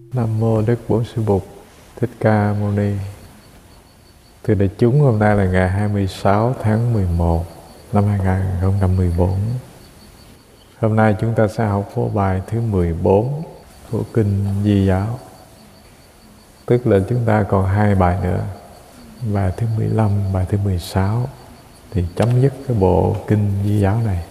Nam mô Đức Bổn Sư Bụt Thích Ca Mâu Ni. Thưa đại chúng, hôm nay là ngày 26 tháng 11 năm 2014. Hôm nay chúng ta sẽ học vô bài thứ 14 của Kinh Di Giáo. Tức là chúng ta còn 2 bài nữa, bài thứ 15, bài thứ 16 thì chấm dứt cái bộ Kinh Di Giáo này.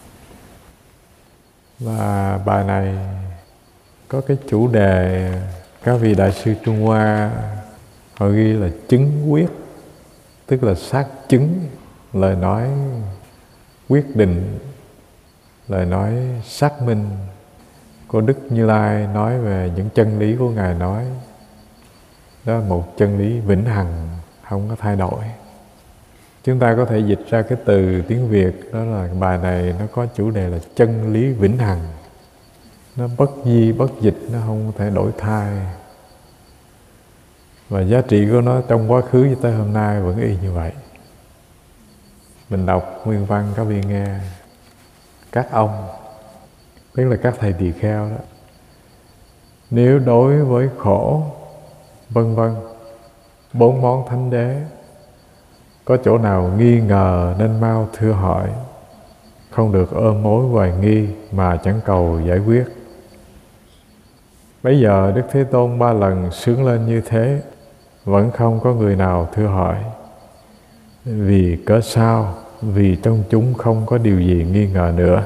Và bài này có cái chủ đề các vị đại sư Trung Hoa họ ghi là chứng quyết, tức là xác chứng, lời nói quyết định, lời nói xác minh của Đức Như Lai nói về những chân lý của Ngài nói. Đó là một chân lý vĩnh hằng, không có thay đổi. Chúng ta có thể dịch ra cái từ tiếng Việt, đó là bài này nó có chủ đề là chân lý vĩnh hằng. Nó bất di bất dịch, nó không thể đổi thay. Và giá trị của nó trong quá khứ cho tới hôm nay vẫn y như vậy. Mình đọc nguyên văn các vị nghe. Các ông, tức là các thầy tỳ kheo đó, nếu đối với khổ vân vân 4 món thánh đế có chỗ nào nghi ngờ nên mau thưa hỏi, không được ôm mối hoài nghi mà chẳng cầu giải quyết. Bây giờ Đức Thế Tôn 3 lần sướng lên như thế, vẫn không có người nào thưa hỏi. Vì cớ sao? Vì trong chúng không có điều gì nghi ngờ nữa.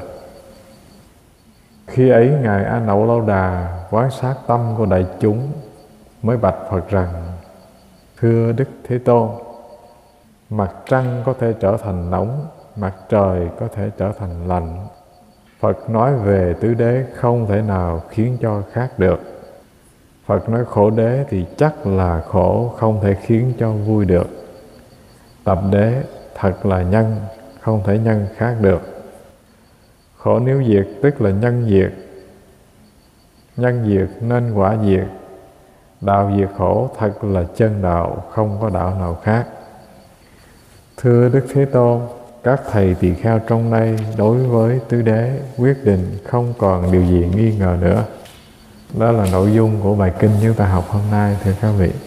Khi ấy Ngài A Nậu Lâu Đà quan sát tâm của đại chúng, mới bạch Phật rằng: Thưa Đức Thế Tôn, mặt trăng có thể trở thành nóng, mặt trời có thể trở thành lạnh. Phật nói về tứ đế không thể nào khiến cho khác được. Phật nói khổ đế thì chắc là khổ, không thể khiến cho vui được. Tập đế thật là nhân, không thể nhân khác được. Khổ nếu diệt tức là nhân diệt, nhân diệt nên quả diệt. Đạo diệt khổ thật là chân đạo, không có đạo nào khác. Thưa Đức Thế Tôn, các thầy tỳ kheo trong đây đối với tứ đế quyết định không còn điều gì nghi ngờ nữa. Đó là nội dung của bài kinh chúng ta học hôm nay, thưa các vị.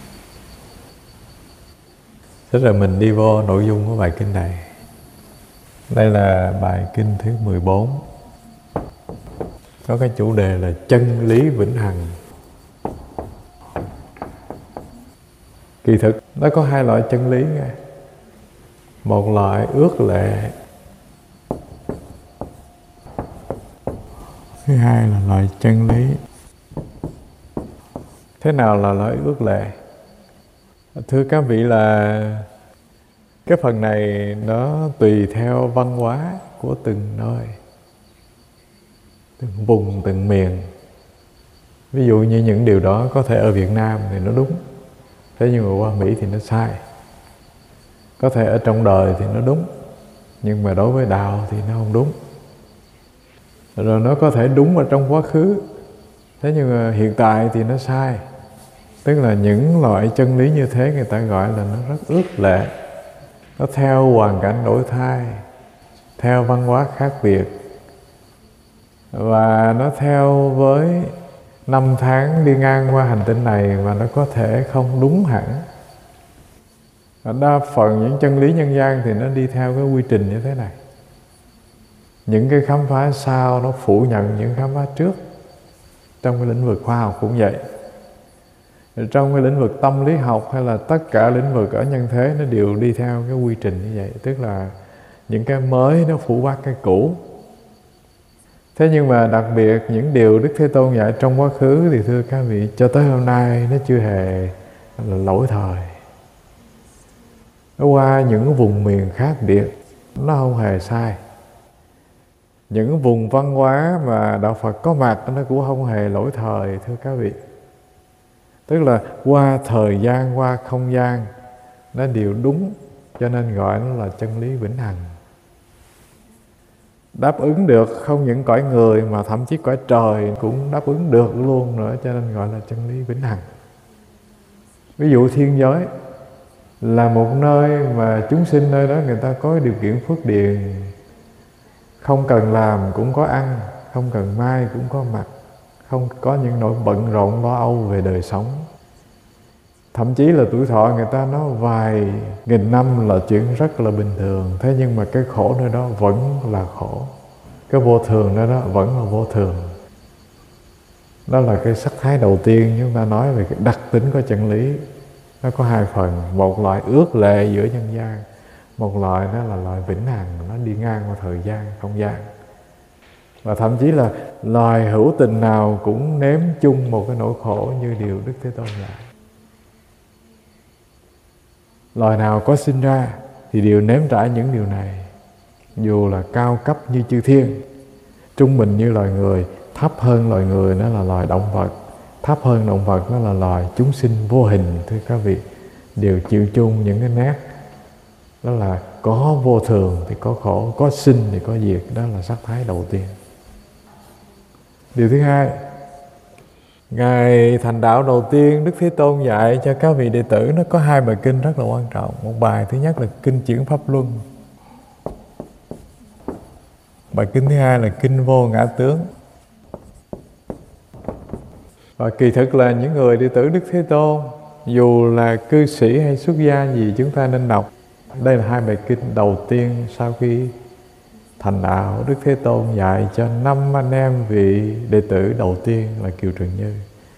Tức là mình đi vô nội dung của bài kinh này. Đây là bài kinh thứ 14, có cái chủ đề là chân lý vĩnh hằng. Kỳ thực nó có 2 loại chân lý nghe. Một loại ước lệ, thứ hai là loại chân lý. Thế nào là loại ước lệ? Thưa các vị, là cái phần này nó tùy theo văn hóa của từng nơi, từng vùng, từng miền. Ví dụ như những điều đó có thể ở Việt Nam thì nó đúng, thế nhưng mà qua Mỹ thì nó sai. Có thể ở trong đời thì nó đúng, nhưng mà đối với đạo thì nó không đúng. Rồi nó có thể đúng ở trong quá khứ, thế nhưng mà hiện tại thì nó sai. Tức là những loại chân lý như thế người ta gọi là nó rất ước lệ. Nó theo hoàn cảnh đổi thay, theo văn hóa khác biệt, và nó theo với năm tháng đi ngang qua hành tinh này mà nó có thể không đúng hẳn. Đa phần những chân lý nhân gian thì nó đi theo cái quy trình như thế này. Những cái khám phá sau nó phủ nhận những khám phá trước. Trong cái lĩnh vực khoa học cũng vậy. Trong cái lĩnh vực tâm lý học hay là tất cả lĩnh vực ở nhân thế, nó đều đi theo cái quy trình như vậy. Tức là những cái mới nó phủ bác cái cũ. Thế nhưng mà đặc biệt những điều Đức Thế Tôn dạy trong quá khứ thì thưa các vị, cho tới hôm nay nó chưa hề là lỗi thời. Nó qua những vùng miền khác biệt, nó không hề sai. Những vùng văn hóa mà Đạo Phật có mặt nó cũng không hề lỗi thời, thưa các vị. Tức là qua thời gian, qua không gian, nó đều đúng, cho nên gọi nó là chân lý vĩnh hằng. Đáp ứng được không những cõi người mà thậm chí cõi trời cũng đáp ứng được luôn nữa, cho nên gọi là chân lý vĩnh hằng. Ví dụ thiên giới là một nơi mà chúng sinh nơi đó người ta có điều kiện phước điền, không cần làm cũng có ăn, không cần mai cũng có mặc, không có những nỗi bận rộn lo âu về đời sống. Thậm chí là tuổi thọ người ta nói vài nghìn năm là chuyện rất là bình thường. Thế nhưng mà cái khổ nơi đó vẫn là khổ, cái vô thường nơi đó vẫn là vô thường. Đó là cái sắc thái đầu tiên chúng ta nói về cái đặc tính của chân lý. Nó có hai phần, một loại ước lệ giữa nhân gian, một loại đó là loại vĩnh hằng, nó đi ngang qua thời gian, không gian. Và thậm chí là loài hữu tình nào cũng nếm chung một cái nỗi khổ như điều Đức Thế Tôn dạy. Loài nào có sinh ra thì đều nếm trải những điều này, dù là cao cấp như chư thiên, trung bình như loài người, thấp hơn loài người nó là loài động vật, thấp hơn động vật nó là loài chúng sinh vô hình. Thưa các vị, đều chịu chung những cái nét đó là có vô thường thì có khổ, có sinh thì có diệt. Đó là sắc thái đầu tiên. Điều thứ hai, Ngày thành đạo đầu tiên Đức Thế Tôn dạy cho các vị đệ tử nó có hai bài kinh rất là quan trọng. Một bài thứ nhất là kinh Chuyển Pháp Luân, bài kinh thứ hai là kinh Vô Ngã Tướng. Và kỳ thực là những người đệ tử Đức Thế Tôn, dù là cư sĩ hay xuất gia gì, chúng ta nên đọc. Đây là hai bài kinh đầu tiên sau khi thành đạo. Đức Thế Tôn dạy cho 5 anh em vị đệ tử đầu tiên là Kiều Trần Như.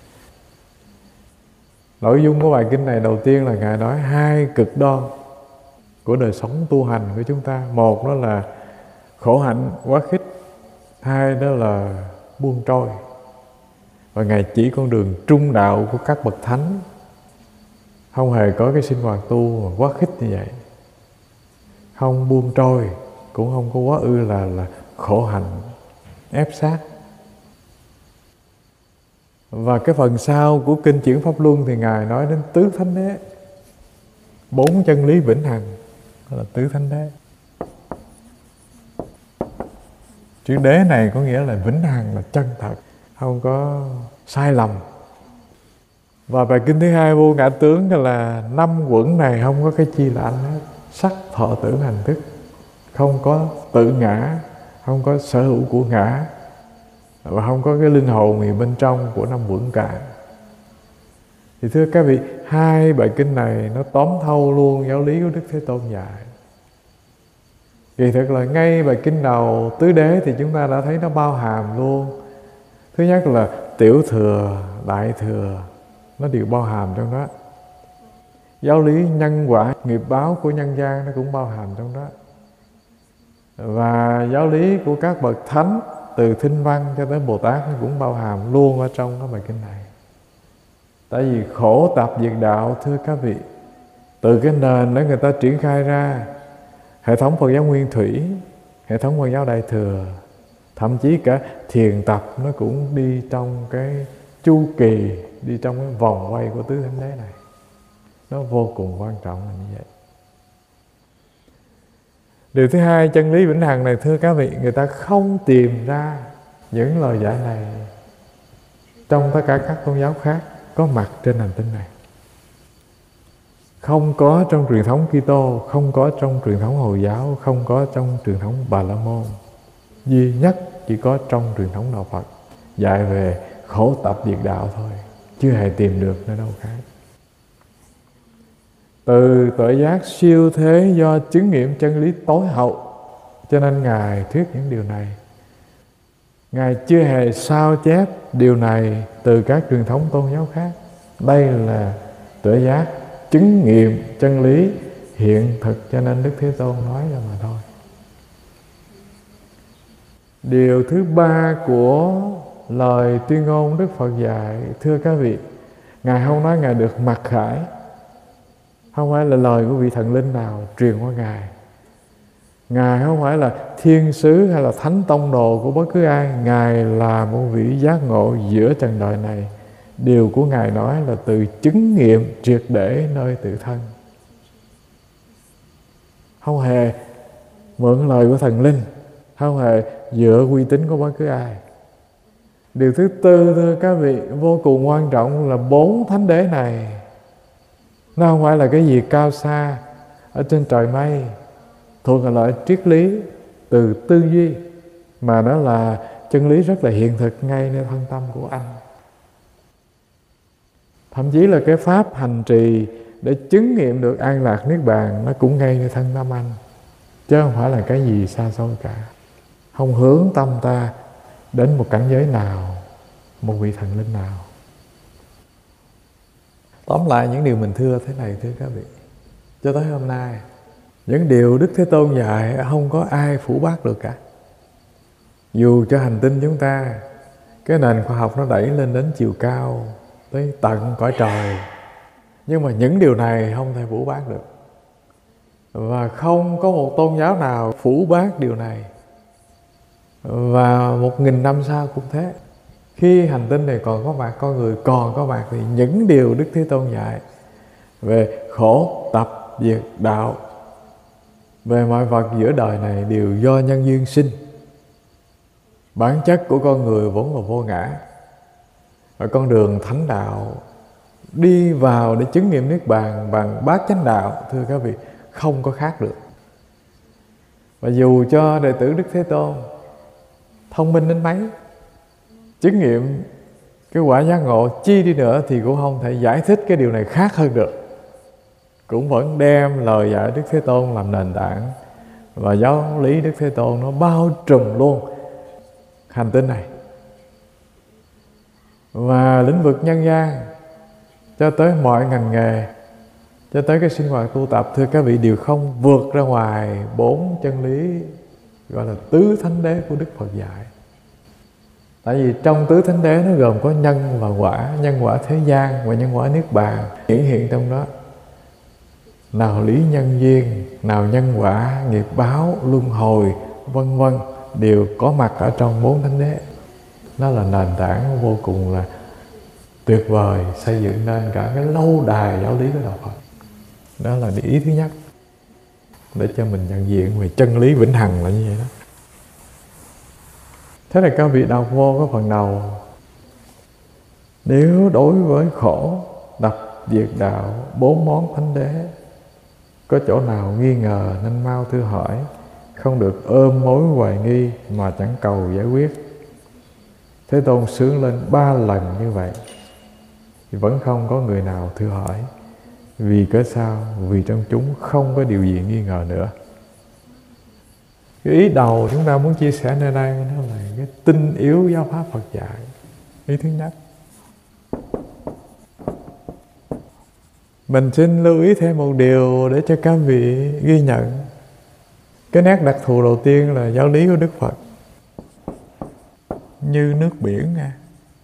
Nội dung của bài kinh này đầu tiên là Ngài nói hai cực đoan của đời sống tu hành của chúng ta. Một đó là khổ hạnh quá khích, hai đó là buông trôi. Và Ngài chỉ con đường trung đạo của các bậc thánh, không hề có cái sinh hoạt tu mà quá khích như vậy, không buông trôi, cũng không có quá ư là khổ hạnh ép sát. Và cái phần sau của kinh Chuyển Pháp Luân thì Ngài nói đến tứ thánh đế, 4 chân lý vĩnh hằng, đó là tứ thánh đế. Chữ đế này có nghĩa là vĩnh hằng, là chân thật, không có sai lầm. Và bài kinh thứ hai Vô Ngã Tướng đó là 5 quẩn này không có cái chi là anh hết. Sắc, thọ, tưởng, hành, thức, không có tự ngã, không có sở hữu của ngã, và không có cái linh hồn gì bên trong của 5 quẩn cả. Thì thưa các vị, hai bài kinh này nó tóm thâu luôn giáo lý của Đức Thế Tôn dạy. Kỳ thực là ngay bài kinh đầu tứ đế thì chúng ta đã thấy nó bao hàm luôn. Thứ nhất là tiểu thừa, đại thừa, nó đều bao hàm trong đó. Giáo lý nhân quả, nghiệp báo của nhân gian nó cũng bao hàm trong đó. Và giáo lý của các bậc thánh từ Thinh Văn cho tới Bồ Tát nó cũng bao hàm luôn ở trong cái bài kinh này. Tại vì khổ tập diệt đạo, thưa các vị, từ cái nền đó người ta triển khai ra hệ thống Phật giáo Nguyên Thủy, hệ thống Phật giáo Đại Thừa, thậm chí cả thiền tập nó cũng đi trong cái chu kỳ, đi trong cái vòng quay của tứ thánh đế này. Nó vô cùng quan trọng là như vậy. Điều thứ hai, chân lý vĩnh hằng này, thưa các vị, người ta không tìm ra những lời giải này trong tất cả các tôn giáo khác có mặt trên hành tinh này. Không có trong truyền thống Kitô, không có trong truyền thống Hồi giáo, không có trong truyền thống Bà La Môn. Duy nhất chỉ có trong truyền thống Đạo Phật dạy về khổ tập diệt đạo thôi, chưa hề tìm được nơi đâu khác. Từ tuệ giác siêu thế do chứng nghiệm chân lý tối hậu, cho nên Ngài thuyết những điều này. Ngài chưa hề sao chép điều này từ các truyền thống tôn giáo khác. Đây là tuệ giác chứng nghiệm chân lý hiện thực, cho nên Đức Thế Tôn nói ra mà thôi. Điều thứ ba của lời tuyên ngôn Đức Phật dạy, thưa các vị, Ngài không nói Ngài được mặc khải, không phải là lời của vị thần linh nào truyền qua Ngài. Ngài không phải là thiên sứ hay là thánh tông đồ của bất cứ ai. Ngài là một vị giác ngộ giữa trần đời này. Điều của Ngài nói là từ chứng nghiệm triệt để nơi tự thân, không hề mượn lời của thần linh, không hề dựa uy tín của bất cứ ai. Điều thứ tư, thưa các vị, vô cùng quan trọng là 4 thánh đế này. Nó không phải là cái gì cao xa ở trên trời mây, thuộc là loại triết lý từ tư duy, mà nó là chân lý rất là hiện thực ngay nơi thân tâm của anh. Thậm chí là cái pháp hành trì để chứng nghiệm được an lạc niết bàn nó cũng ngay nơi thân tâm anh, chứ không phải là cái gì xa xôi cả. Không hướng tâm ta đến một cảnh giới nào, một vị thần linh nào. Tóm lại những điều mình thưa thế này, thưa các vị, cho tới hôm nay những điều Đức Thế Tôn dạy không có ai phủ bác được cả. Dù cho hành tinh chúng ta, cái nền khoa học nó đẩy lên đến chiều cao, tới tận cõi trời, nhưng mà những điều này không thể phủ bác được. Và không có một tôn giáo nào phủ bác điều này. Và 1000 năm sau cũng thế. Khi hành tinh này còn có mặt, con người còn có mặt, thì những điều Đức Thế Tôn dạy về khổ tập diệt đạo, về mọi vật giữa đời này đều do nhân duyên sinh. Bản chất của con người vốn là vô ngã. Và con đường thánh đạo đi vào để chứng nghiệm niết bàn bằng bát chánh đạo, thưa các vị, không có khác được. Và dù cho đệ tử Đức Thế Tôn thông minh đến mấy, chứng nghiệm cái quả giác ngộ chi đi nữa, thì cũng không thể giải thích cái điều này khác hơn được. Cũng vẫn đem lời dạy Đức Thế Tôn làm nền tảng, và giáo lý Đức Thế Tôn nó bao trùm luôn hành tinh này. Và lĩnh vực nhân gian cho tới mọi ngành nghề, cho tới cái sinh hoạt tu tập, thưa các vị, đều không vượt ra ngoài 4 chân lý gọi là tứ thánh đế của Đức Phật dạy. Tại vì trong tứ thánh đế nó gồm có nhân và quả, nhân quả thế gian và nhân quả niết bàn hiển hiện trong đó. Nào lý nhân duyên, nào nhân quả, nghiệp báo, luân hồi, vân vân, đều có mặt ở trong 4 thánh đế. Nó là nền tảng vô cùng là tuyệt vời, xây dựng nên cả cái lâu đài giáo lý của Đạo Phật. Đó là ý thứ nhất, để cho mình nhận diện về chân lý vĩnh hằng là như vậy đó. Thế là các vị đọc vô cái phần đầu, nếu đối với khổ tập diệt đạo 4 món thánh đế có chỗ nào nghi ngờ nên mau thưa hỏi, không được ôm mối hoài nghi mà chẳng cầu giải quyết. Thế Tôn sướng lên 3 lần như vậy thì vẫn không có người nào thưa hỏi. Vì cớ sao? Vì trong chúng không có điều gì nghi ngờ nữa. Cái ý đầu chúng ta muốn chia sẻ nơi đây nó là cái tinh yếu giáo pháp Phật dạy. Ý thứ nhất, mình xin lưu ý thêm một điều để cho các vị ghi nhận. Cái nét đặc thù đầu tiên là giáo lý của Đức Phật như nước biển nha.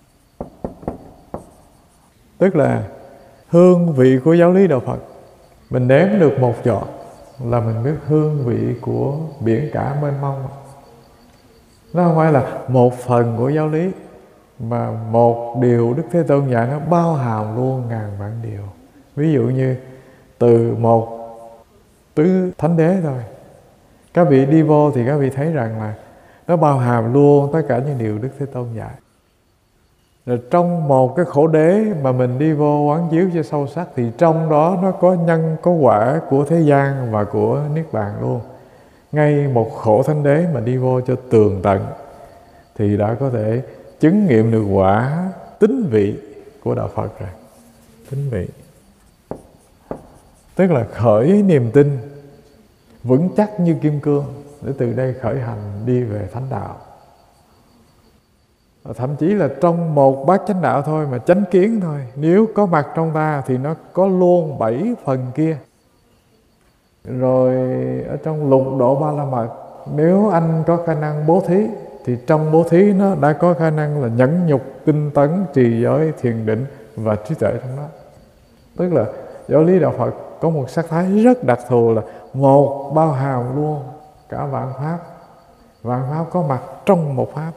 Tức là hương vị của giáo lý Đạo Phật, mình nếm được một giọt là mình biết hương vị của biển cả mênh mông. Nó không phải là một phần của giáo lý, mà một điều Đức Thế Tôn dạy nó bao hàm luôn ngàn vạn điều. Ví dụ như từ một tứ thánh đế thôi, các vị đi vô thì các vị thấy rằng là nó bao hàm luôn tất cả những điều Đức Thế Tôn dạy. Rồi trong một cái khổ đế mà mình đi vô quán chiếu cho sâu sắc, thì trong đó nó có nhân có quả của thế gian và của niết bàn luôn. Ngay một khổ thánh đế mà đi vô cho tường tận thì đã có thể chứng nghiệm được quả tín vị của Đạo Phật rồi. Tín vị tức là khởi niềm tin vững chắc như kim cương, để từ đây khởi hành đi về thánh đạo. Thậm chí là trong một bát chánh đạo thôi mà chánh kiến thôi, nếu có mặt trong ta thì nó có luôn 7 phần kia. Rồi ở trong lục độ ba la mật, nếu anh có khả năng bố thí thì trong bố thí nó đã có khả năng là nhẫn nhục, tinh tấn, trì giới, thiền định và trí tuệ trong đó. Tức là giáo lý Đạo Phật có một sắc thái rất đặc thù là một bao hàm luôn cả vạn pháp. Vạn pháp có mặt trong một pháp.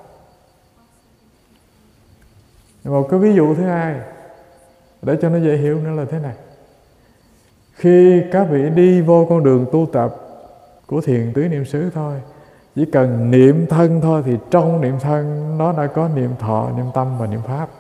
Một cái ví dụ thứ hai để cho nó dễ hiểu nữa là thế này. Khi các vị đi vô con đường tu tập của thiền tứ niệm xứ thôi, chỉ cần niệm thân thôi, thì trong niệm thân nó đã có niệm thọ, niệm tâm và niệm pháp.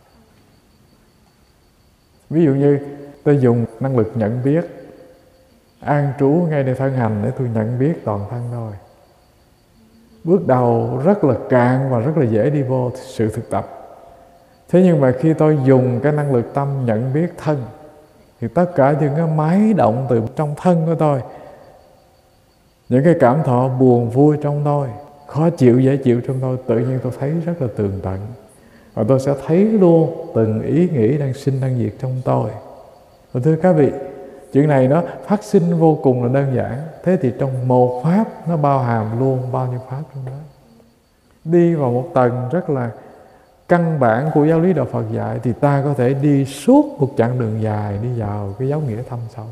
Ví dụ như tôi dùng năng lực nhận biết, an trú ngay nơi thân hành để tôi nhận biết toàn thân thôi. Bước đầu rất là cạn và rất là dễ đi vô sự thực tập. Thế nhưng mà khi tôi dùng cái năng lực tâm nhận biết thân, thì tất cả những cái máy động từ trong thân của tôi, những cái cảm thọ buồn vui trong tôi, khó chịu dễ chịu trong tôi, tự nhiên tôi thấy rất là tường tận. Và tôi sẽ thấy luôn từng ý nghĩ đang sinh đang diệt trong tôi. Và thưa các vị, chuyện này nó phát sinh vô cùng là đơn giản. Thế thì trong một pháp nó bao hàm luôn bao nhiêu pháp trong đó. Đi vào một tầng rất là căn bản của giáo lý Đạo Phật dạy, thì ta có thể đi suốt một chặng đường dài, đi vào cái giáo nghĩa thâm sâu.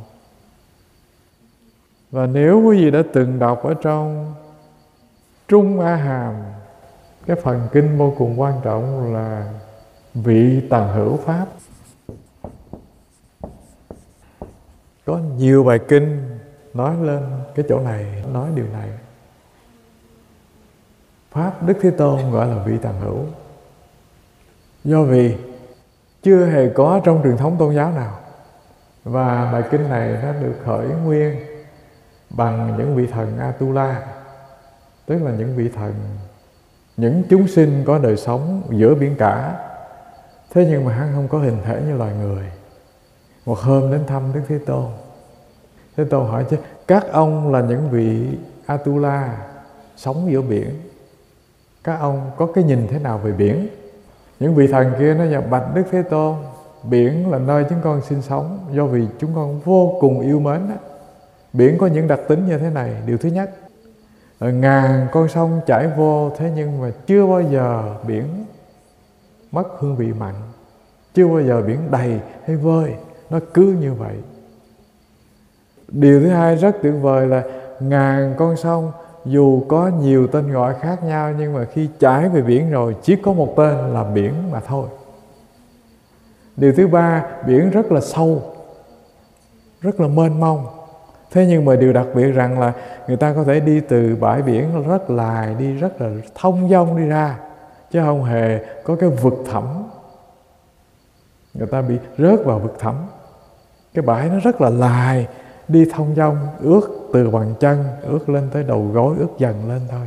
Và nếu quý vị đã từng đọc ở trong Trung A Hàm, cái phần kinh vô cùng quan trọng là vị tần hữu pháp, có nhiều bài kinh nói lên cái chỗ này, nói điều này. Pháp Đức Thế Tôn gọi là vị tần hữu, do vì chưa hề có trong truyền thống tôn giáo nào. Và bài kinh này nó được khởi nguyên bằng những vị thần Atula, tức là những vị thần, những chúng sinh có đời sống giữa biển cả. Thế nhưng mà hắn không có hình thể như loài người. Một hôm đến thăm Đức Thế Tôn, Thế Tôn hỏi chứ các ông là những vị Atula sống giữa biển, các ông có cái nhìn thế nào về biển? Những vị thần kia nói: bạch Đức Thế Tôn, biển là nơi chúng con sinh sống, do vì chúng con vô cùng yêu mến đó. Biển có những đặc tính như thế này. Điều thứ nhất, ngàn con sông chảy vô, thế nhưng mà chưa bao giờ biển mất hương vị mặn, chưa bao giờ biển đầy hay vơi, nó cứ như vậy. Điều thứ hai rất tuyệt vời là ngàn con sông dù có nhiều tên gọi khác nhau, nhưng mà khi chảy về biển rồi chỉ có một tên là biển mà thôi. Điều thứ ba, biển rất là sâu, rất là mênh mông. Thế nhưng mà điều đặc biệt rằng là người ta có thể đi từ bãi biển rất dài, đi rất là thông dong đi ra, chứ không hề có cái vực thẳm. Người ta bị rớt vào vực thẳm. Cái bãi nó rất là dài, đi thông dong, ướt từ bàn chân, ướt lên tới đầu gối, ướt dần lên thôi.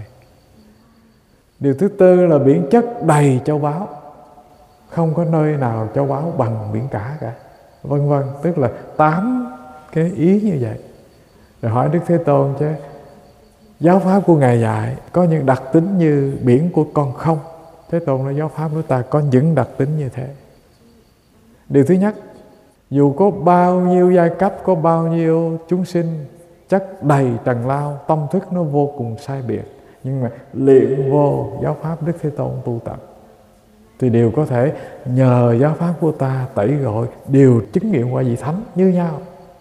Điều thứ tư là biển chất đầy châu báu, không có nơi nào châu báu bằng biển cả cả, vân vân. Tức là 8 cái ý như vậy. Rồi hỏi Đức Thế Tôn chứ giáo pháp của Ngài dạy có những đặc tính như biển của con không? Thế Tôn nói giáo pháp của ta có những đặc tính như thế. Điều thứ nhất, dù có bao nhiêu giai cấp, có bao nhiêu chúng sinh, chất đầy trần lao, tâm thức nó vô cùng sai biệt, nhưng mà luyện vô giáo pháp Đức Thế Tôn tu tập thì đều có thể nhờ giáo pháp của ta tẩy gọi, đều chứng nghiệm qua vị thánh như nhau.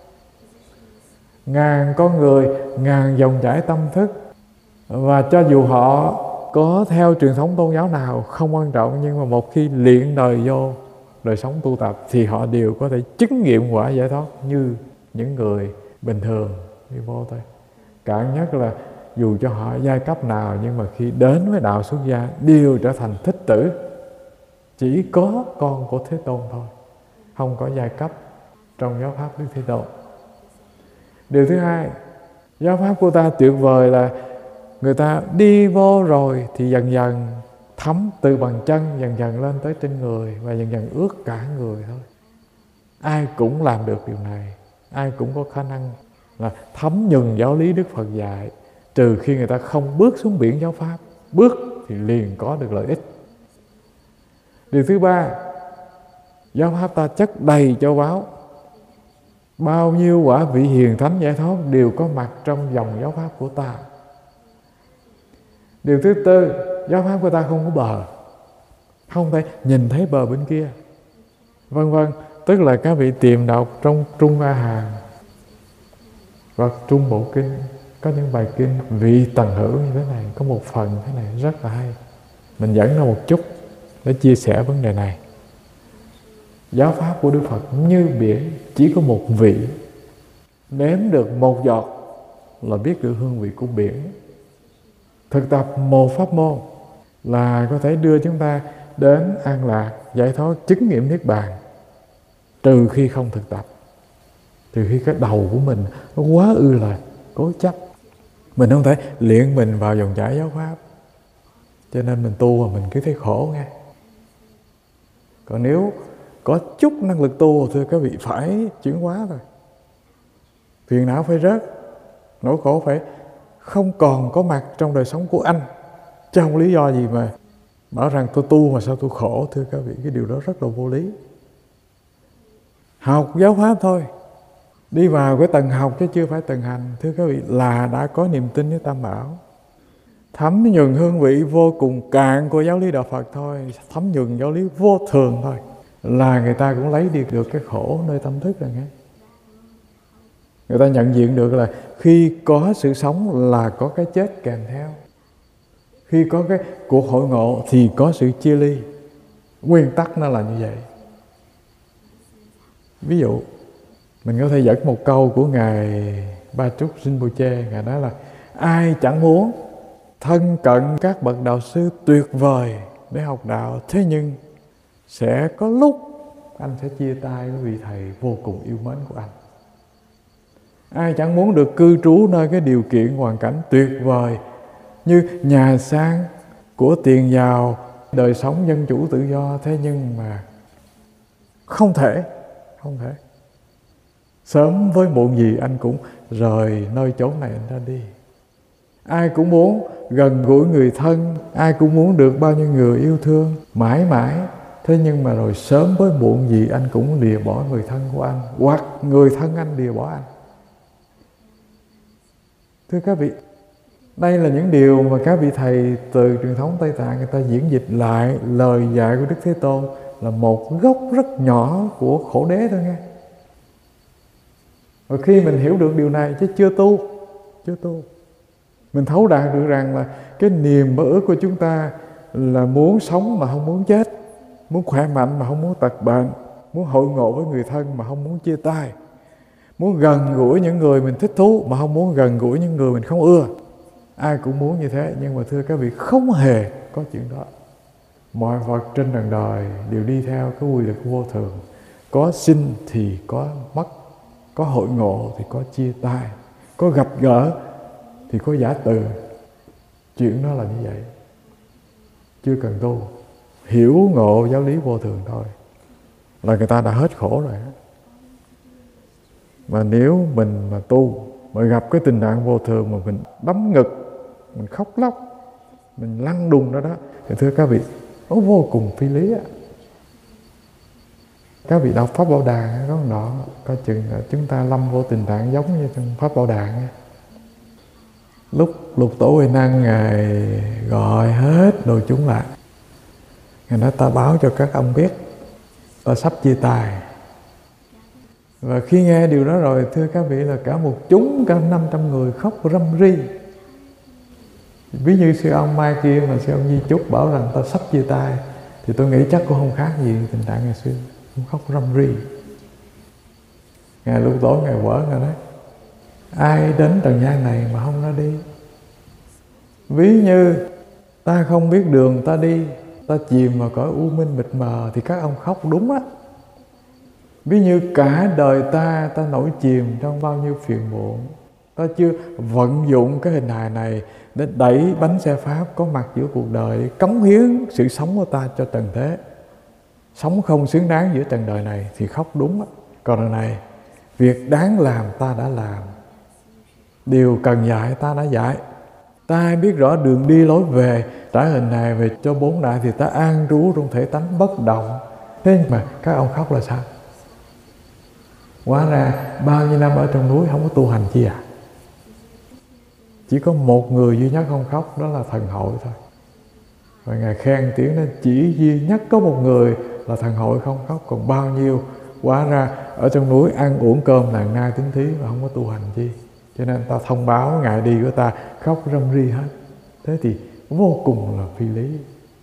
Ngàn con người, ngàn dòng chảy tâm thức, và cho dù họ có theo truyền thống tôn giáo nào không quan trọng, nhưng mà một khi luyện đời vô đời sống tu tập thì họ đều có thể chứng nghiệm quả giải thoát như những người bình thường đi vô thôi. Cạn nhất là dù cho họ giai cấp nào, nhưng mà khi đến với đạo xuất gia đều trở thành thích tử, chỉ có con của Thế Tôn thôi, không có giai cấp trong giáo pháp Đức Thế Tôn. Điều thứ hai, giáo pháp của ta tuyệt vời là người ta đi vô rồi thì dần dần thấm từ bàn chân, dần dần lên tới trên người, và dần dần ướt cả người thôi. Ai cũng làm được điều này, ai cũng có khả năng là thấm nhuần giáo lý Đức Phật dạy, trừ khi người ta không bước xuống biển giáo pháp. Bước thì liền có được lợi ích. Điều thứ ba, giáo pháp ta chất đầy châu báu, bao nhiêu quả vị hiền thánh giải thoát đều có mặt trong dòng giáo pháp của ta. Điều thứ tư, giáo pháp của ta không có bờ, không thể nhìn thấy bờ bên kia, vân vân. Tức là các vị tìm đọc trong Trung A Hàm và Trung Bộ Kinh, có những bài kinh vị tần hữu như thế này, có một phần thế này rất là hay. Mình dẫn ra một chút để chia sẻ vấn đề này. Giáo pháp của Đức Phật như biển, chỉ có một vị, nếm được một giọt là biết được hương vị của biển. Thực tập một pháp môn là có thể đưa chúng ta đến an lạc, giải thoát, chứng nghiệm niết bàn, trừ khi không thực tập, trừ khi cái đầu của mình nó quá là cố chấp. Mình không thể luyện mình vào dòng chảy giáo pháp. Cho nên mình tu mà mình cứ thấy khổ nghe. Còn nếu có chút năng lực tu, thưa các vị, phải chuyển hóa rồi. Phiền não phải rớt, nỗi khổ phải không còn có mặt trong đời sống của anh. Chứ không lý do gì mà bảo rằng tôi tu mà sao tôi khổ. Thưa các vị, cái điều đó rất là vô lý. Học giáo pháp thôi, đi vào cái tầng học chứ chưa phải tầng hành, thưa các vị, là đã có niềm tin với Tam Bảo. Thấm nhuần hương vị vô cùng cạn của giáo lý Đạo Phật thôi, thấm nhuần giáo lý vô thường thôi, là người ta cũng lấy đi được cái khổ nơi tâm thức rồi nghe. Người ta nhận diện được là khi có sự sống là có cái chết kèm theo. Khi có cái cuộc hội ngộ thì có sự chia ly. Nguyên tắc nó là như vậy. Ví dụ, mình có thể dẫn một câu của Ngài Ba Trúc Rinpoche. Ngài nói là ai chẳng muốn thân cận các bậc đạo sư tuyệt vời để học đạo, thế nhưng sẽ có lúc anh sẽ chia tay với vị thầy vô cùng yêu mến của anh. Ai chẳng muốn được cư trú nơi cái điều kiện hoàn cảnh tuyệt vời như nhà sang của tiền giàu, đời sống dân chủ tự do, thế nhưng mà không thể. Sớm với muộn gì anh cũng rời nơi chốn này anh ra đi. Ai cũng muốn gần gũi người thân, ai cũng muốn được bao nhiêu người yêu thương mãi mãi, thế nhưng mà rồi sớm với muộn gì anh cũng lìa bỏ người thân của anh, hoặc người thân anh lìa bỏ anh. Thưa các vị, đây là những điều mà các vị thầy từ truyền thống Tây Tạng người ta diễn dịch lại lời dạy của Đức Thế Tôn là một gốc rất nhỏ của khổ đế thôi nghe. Và khi mình hiểu được điều này chứ chưa tu, mình thấu đạt được rằng là cái niềm mơ ước của chúng ta là muốn sống mà không muốn chết, muốn khỏe mạnh mà không muốn tật bệnh, muốn hội ngộ với người thân mà không muốn chia tay, muốn gần gũi những người mình thích thú mà không muốn gần gũi những người mình không ưa. Ai cũng muốn như thế, nhưng mà thưa các vị, không hề có chuyện đó. Mọi vật trên trần đời đều đi theo cái quy luật vô thường. Có sinh thì có mất, có hội ngộ thì có chia tay, có gặp gỡ thì có giả từ. Chuyện đó là như vậy. Chưa cần tu, hiểu ngộ giáo lý vô thường thôi là người ta đã hết khổ rồi. Mà nếu mình mà tu mà gặp cái tình trạng vô thường mà mình đấm ngực, mình khóc lóc, mình lăn đùng đó thì thưa các vị, nó vô cùng phi lý á. Các vị đọc Pháp Bảo Đàn có nọ, coi chừng là chúng ta lâm vô tình trạng giống như trong Pháp Bảo Đàn. Lúc Lục Tổ Huệ Năng Ngài gọi hết đồ chúng lại, Ngài nói ta báo cho các ông biết ta sắp chia tay. Và khi nghe điều đó rồi, thưa các vị, là cả một chúng, cả 500 người khóc râm ri. Ví như sư ông Mai kia mà sư ông Di Chúc bảo rằng ta sắp chia tay, thì tôi nghĩ chắc cũng không khác gì tình trạng ngày xưa, cũng khóc râm ri. Ngài Lục Tổ Ngài quở, Ngài nói ai đến trần gian này mà không ra đi. Ví như ta không biết đường ta đi, ta chìm vào cõi u minh mịt mờ, thì các ông khóc đúng á. Ví như cả đời ta nổi chìm trong bao nhiêu phiền muộn, ta chưa vận dụng cái hình hài này để đẩy bánh xe Pháp có mặt giữa cuộc đời, cống hiến sự sống của ta cho trần thế. Sống không xứng đáng giữa trần đời này thì khóc đúng á. Còn đời này, việc đáng làm ta đã làm, điều cần dạy ta đã dạy. Ta biết rõ đường đi lối về, trả hình hài về cho bốn đại thì ta an trú trong thể tánh bất động. Thế mà các ông khóc là sao? Hóa ra bao nhiêu năm ở trong núi không có tu hành chi à? Chỉ có một người duy nhất không khóc, đó là Thần Hội thôi. Và Ngài khen tiếng nên chỉ duy nhất có một người là Thần Hội không khóc. Còn bao nhiêu hóa ra ở trong núi ăn uống cơm làng nai tính thí mà không có tu hành chi. Cho nên ta thông báo ngày đi của ta khóc râm ri hết. Thế thì vô cùng là phi lý.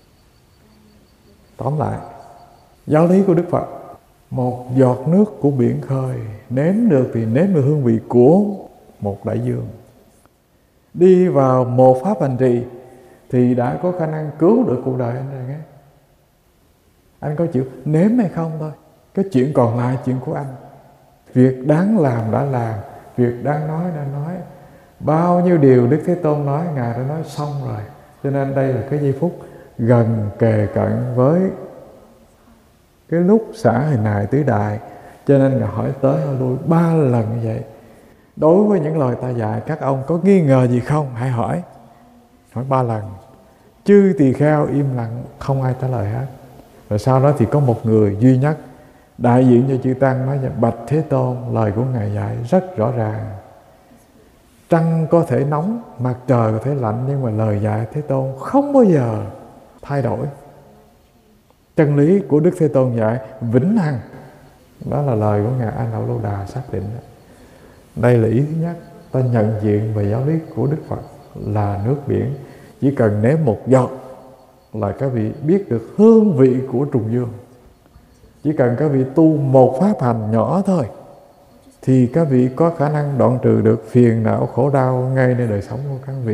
Tóm lại, giáo lý của Đức Phật, một giọt nước của biển khơi, nếm được thì nếm được hương vị của một đại dương. Đi vào một pháp hành trì thì đã có khả năng cứu được cuộc đời anh rồi nghe. Anh có chịu nếm hay không thôi. Cái chuyện còn lại chuyện của anh. Việc đáng làm đã làm, việc đáng nói đã nói. Bao nhiêu điều Đức Thế Tôn nói, Ngài đã nói xong rồi. Cho nên đây là cái giây phút gần kề cận với cái lúc xả hình hài tứ đại. Cho nên Ngài hỏi tới hỏi lui 3 lần như vậy. Đối với những lời ta dạy, các ông có nghi ngờ gì không? Hãy hỏi. Hỏi 3 lần. Chư tỳ kheo im lặng, không ai trả lời hết. Rồi sau đó thì có một người duy nhất đại diện cho chư tăng nói: bạch Thế Tôn, lời của Ngài dạy rất rõ ràng. Trăng có thể nóng, mặt trời có thể lạnh, nhưng mà lời dạy Thế Tôn không bao giờ thay đổi. Chân lý của Đức Thế Tôn dạy vĩnh hằng. Đó là lời của Ngài A Nan Lô Đà xác định. Đây là ý thứ nhất. Ta nhận diện về giáo lý của Đức Phật là nước biển. Chỉ cần nếm một giọt là các vị biết được hương vị của trùng dương. Chỉ cần các vị tu một pháp hành nhỏ thôi thì các vị có khả năng đoạn trừ được phiền não khổ đau ngayในđời sống của các vị,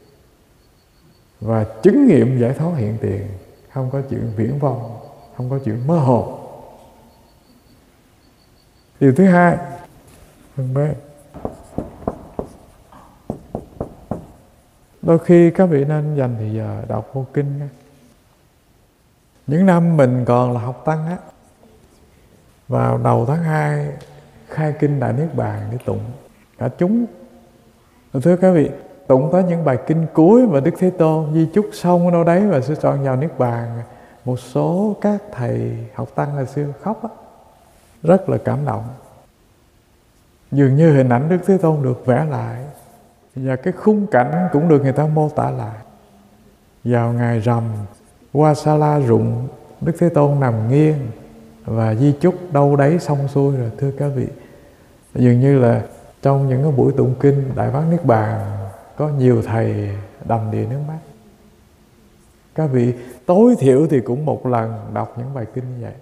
và chứng nghiệm giải thoát hiện tiền. Không có chuyện viễn vông, không có chuyện mơ hồ. Điều thứ hai, đôi khi các vị nên dành thời giờ đọc vô kinh. Những năm mình còn là học tăng á, vào đầu tháng 2 khai kinh Đại Niết Bàn để tụng cả chúng. Thưa các vị, tụng tới những bài kinh cuối mà Đức Thế Tôn di chúc xong ở đâu đấy và sẽ chọn vào Niết Bàn. Một số các thầy học tăng hồi xưa khóc á, rất là cảm động. Dường như hình ảnh Đức Thế Tôn được vẽ lại, và cái khung cảnh cũng được người ta mô tả lại. Vào ngày rằm, hoa sa la rụng, Đức Thế Tôn nằm nghiêng và di chúc đâu đấy xong xuôi rồi. Thưa các vị, dường như là trong những cái buổi tụng kinh Đại Bát Niết Bàn có nhiều thầy đầm đìa nước mắt. Các vị tối thiểu thì cũng một lần đọc những bài kinh như vậy.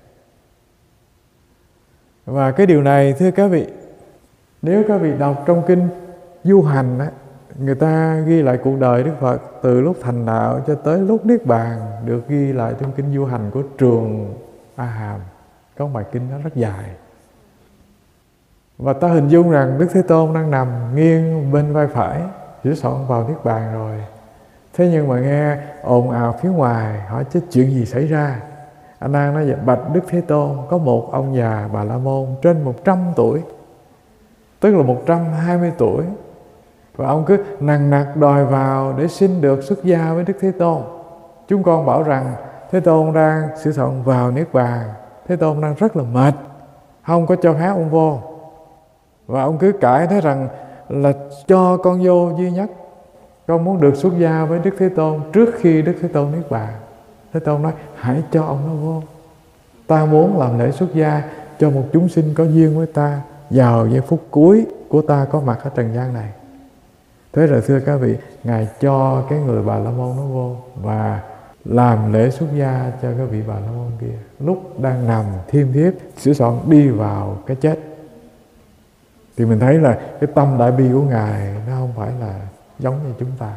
Và cái điều này thưa các vị, nếu các vị đọc trong kinh Du Hành á, người ta ghi lại cuộc đời Đức Phật từ lúc thành đạo cho tới lúc Niết Bàn, được ghi lại trong kinh Du Hành của Trường A Hàm. Có bài kinh đó rất dài. Và ta hình dung rằng Đức Thế Tôn đang nằm nghiêng bên vai phải, sửa soạn vào Niết Bàn rồi. Thế nhưng mà nghe ồn ào phía ngoài, hỏi chứ chuyện gì xảy ra. A Nan nói: bạch Đức Thế Tôn, có một ông già Bà La Môn trên 100 tuổi, tức là 120 tuổi, và ông cứ nằng nặc đòi vào để xin được xuất gia với Đức Thế Tôn. Chúng con bảo rằng Thế Tôn đang sửa soạn vào Niết Bàn, Thế Tôn đang rất là mệt, không có cho phép ông vô. Và ông cứ cãi nói rằng là cho con vô duy nhất, con muốn được xuất gia với Đức Thế Tôn trước khi Đức Thế Tôn Niết Bàn. Thế Tôn nói: hãy cho ông nó vô. Ta muốn làm lễ xuất gia cho một chúng sinh có duyên với ta vào giây phút cuối của ta có mặt ở trần gian này. Thế rồi thưa các vị, Ngài cho cái người Bà La Môn nó vô và làm lễ xuất gia cho cái vị Bà La Môn kia, lúc đang nằm thiêm thiếp sửa soạn đi vào cái chết. Thì mình thấy là cái tâm đại bi của Ngài nó không phải là giống như chúng ta.